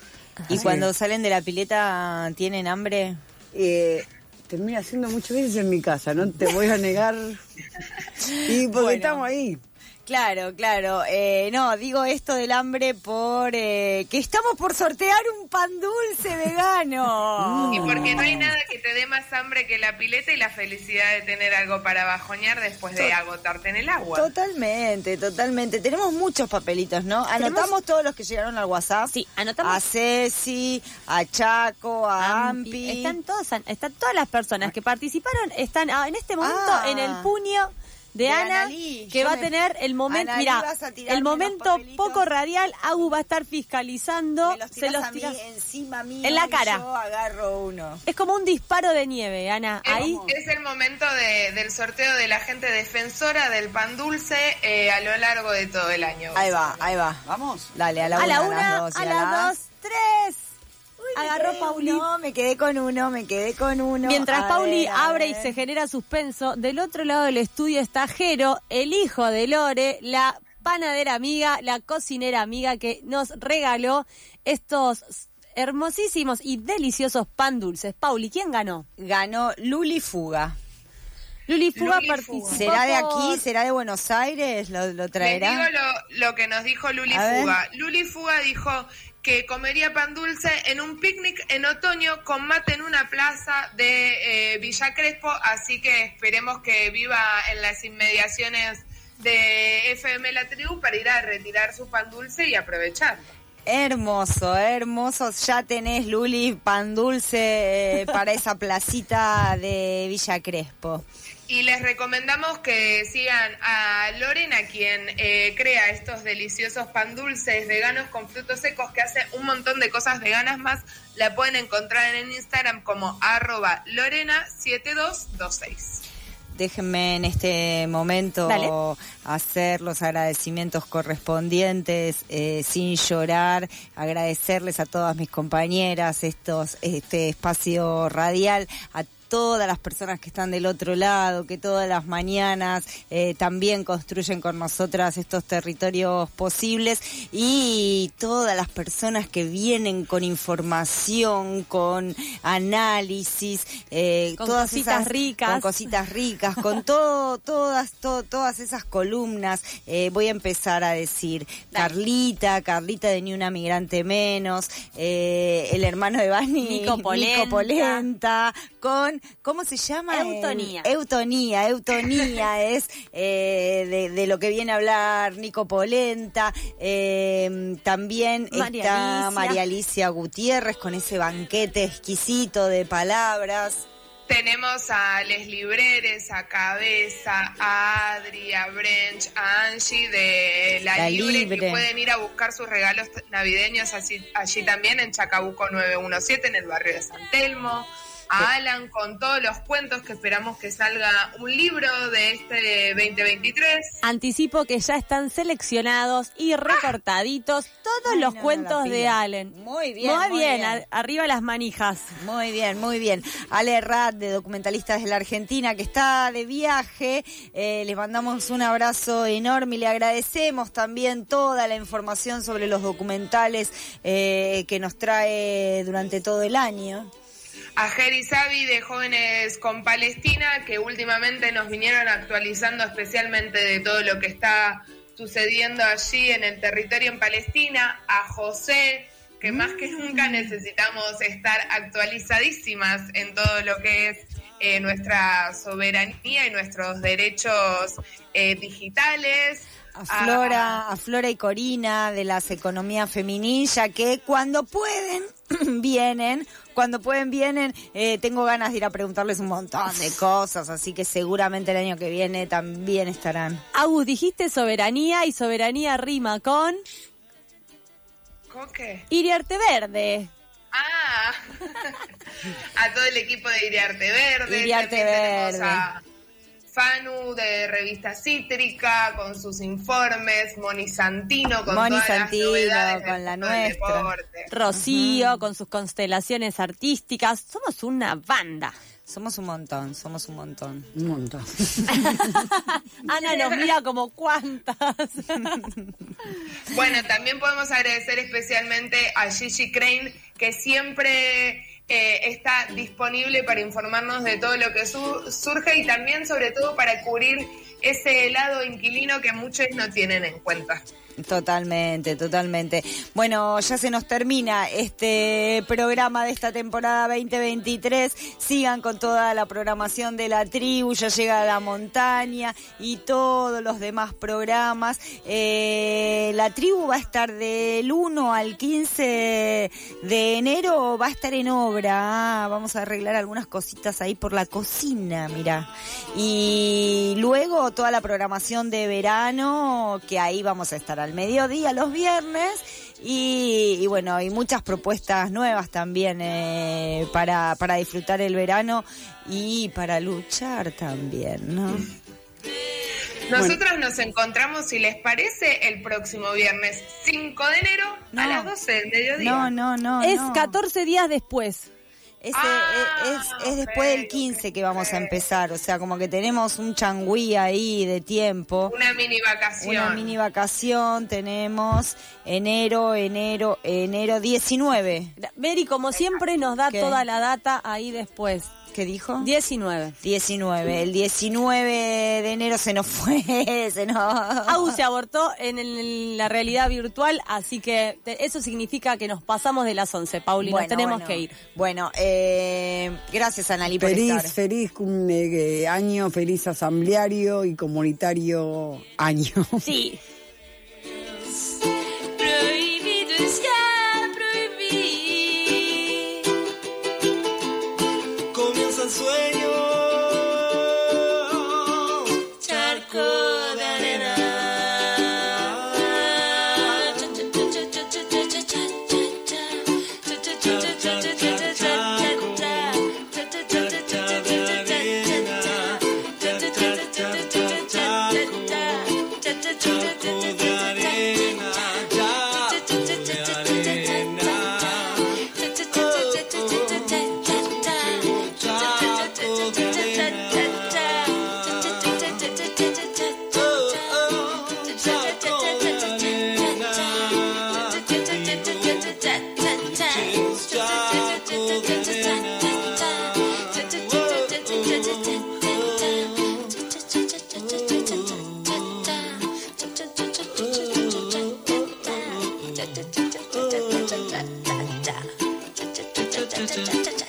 ¿Y Así cuando es. Salen de la pileta tienen hambre? Eh... Termina haciendo muchas veces en mi casa, no te voy a negar. Y porque bueno, estamos ahí. Claro, claro. Eh, no, digo esto del hambre por eh, que estamos por sortear un pan dulce vegano. Y porque no hay nada que te dé más hambre que la pileta y la felicidad de tener algo para bajonear después de agotarte en el agua. Totalmente, totalmente. Tenemos muchos papelitos, ¿no? Anotamos ¿Tenemos? Todos los que llegaron al WhatsApp. Sí, anotamos. A Ceci, a Chaco, a Ampi. Ampi. Están todas, están todas las personas que participaron, están ah, en este momento ah. en el puño de, de Ana, Analí. Que Yo va me... a tener el momento, mira, el momento poco radial. Agu va a estar fiscalizando, me los se los tiras encima mío en la cara. Yo agarro uno. Es como un disparo de nieve, Ana. Es, ahí es el momento de, del sorteo de la gente defensora del pan dulce eh, a lo largo de todo el año. Ahí va, ahí va. Vamos. Dale, a la, a una, la una, a las dos, a, a las dos, tres. Uy, agarró Pauli. No, me quedé con uno, me quedé con uno. Mientras a Pauli ver, abre y se genera suspenso, del otro lado del estudio está Jero, el hijo de Lore, la panadera amiga, la cocinera amiga que nos regaló estos hermosísimos y deliciosos pan dulces. Pauli, ¿quién ganó? Ganó Luli Fuga. Luli Fuga Luli participó. Fuga. ¿Será de aquí? ¿Será de Buenos Aires? ¿Lo, lo traerá? Les digo lo, lo que nos dijo Luli A Fuga. ver. Luli Fuga dijo que comería pan dulce en un picnic en otoño con mate en una plaza de eh, Villa Crespo, así que esperemos que viva en las inmediaciones de F M La Tribu para ir a retirar su pan dulce y aprovechar. Hermoso, hermoso. Ya tenés, Luli, pan dulce eh, para esa placita de Villa Crespo. Y les recomendamos que sigan a Lorena, quien eh, crea estos deliciosos pan dulces veganos con frutos secos, que hace un montón de cosas veganas más. La pueden encontrar en Instagram como arroba Lorena siete dos dos seis. Déjenme en este momento Dale. hacer los agradecimientos correspondientes, eh, sin llorar, agradecerles a todas mis compañeras estos este espacio radial, a todas las personas que están del otro lado, que todas las mañanas eh, también construyen con nosotras estos territorios posibles, y todas las personas que vienen con información, con análisis, eh, con todas cositas esas, ricas, con cositas ricas, con todo, todas, to, todas esas columnas. Eh, voy a empezar a decir Dale. Carlita, Carlita de Ni Una Migrante Menos, eh, el hermano de Bani, Nico Polenta, Nico Polenta con ¿cómo se llama? Eutonía. Eh, eutonía, eutonía es eh, de, de lo que viene a hablar Nico Polenta. Eh, también María está Alicia. María Alicia Gutiérrez con ese banquete exquisito de palabras. Tenemos a Leslie Breres, a Cabeza, a Adri, a Brench, a Angie de La, La Libre, Libre. que pueden ir a buscar sus regalos navideños así, allí también en Chacabuco nueve uno siete, en el barrio de San Telmo. A Alan con todos los cuentos, que esperamos que salga un libro de este veinte veintitrés. Anticipo que ya están seleccionados y recortaditos todos Ay, los no, cuentos no la de pila. Allen. Muy bien, Muy muy bien, bien. a- arriba las manijas. Muy bien, muy bien. Ale Rat, de Documentalistas de la Argentina, que está de viaje. Eh, les mandamos un abrazo enorme y le agradecemos también toda la información sobre los documentales eh, que nos trae durante todo el año. A Jerry Savi de Jóvenes con Palestina, que últimamente nos vinieron actualizando especialmente de todo lo que está sucediendo allí en el territorio en Palestina. A José, que más que nunca necesitamos estar actualizadísimas en todo lo que es eh, nuestra soberanía y nuestros derechos eh, digitales. A Flora, a Flora y Corina de las Economías Feminilla, que cuando pueden vienen, cuando pueden vienen. Eh, tengo ganas de ir a preguntarles un montón de cosas, así que seguramente el año que viene también estarán. Agus, dijiste soberanía y soberanía rima con ¿Con qué? Iriarte Verde. Ah, a todo el equipo de Iriarte Verde. Iriarte También tenemos Verde. a Fanu de Revista Cítrica con sus informes, Moni Santino con Moni todas Santino, las novedades con la del mundo del nuestra. deporte. Rocío con sus constelaciones artísticas. Somos una banda. Somos un montón, somos un montón. Un montón. Ana nos mira como cuántas. Bueno, también podemos agradecer especialmente a Gigi Crane, que siempre eh, está disponible para informarnos de todo lo que su- surge y también, sobre todo, para cubrir ese lado inquilino que muchos no tienen en cuenta. Totalmente, totalmente. Bueno, ya se nos termina este programa de esta temporada veinte veintitrés. Sigan con toda la programación de la tribu, ya llega La Montaña y todos los demás programas. Eh, la tribu va a estar del uno al quince de enero, va a estar en obra. Ah, vamos a arreglar algunas cositas ahí por la cocina, mirá. Y luego toda la programación de verano, que ahí vamos a estar al mediodía los viernes, y, y bueno, y muchas propuestas nuevas también eh, para, para disfrutar el verano y para luchar también, ¿no? Nosotros nos encontramos, si les parece, el próximo viernes cinco de enero No. a las doce del mediodía. No, no, no. Es no. catorce días después. Ese, Ah, es, es después del quince que vamos a empezar, o sea, como que tenemos un changüí ahí de tiempo. Una mini vacación. Una mini vacación, tenemos enero, enero, enero diecinueve. Mary, como siempre, nos da ¿Qué? toda la data ahí después. ¿Qué dijo? diecinueve. diecinueve. El diecinueve de enero se nos fue, se nos... Agus se abortó en, el- en la realidad virtual, así que te- eso significa que nos pasamos de las once, Pauli, nos tenemos bueno. que ir. Bueno, eh, gracias, Analí, por Feliz, estar. feliz cum- eh, año, feliz asambleario y comunitario año. Sí. Prohibido es ya prohibir. Comienza el sueño. Charco de arena. Cha cha cha cha cha cha cha cha cha cha cha cha cha cha cha cha cha cha cha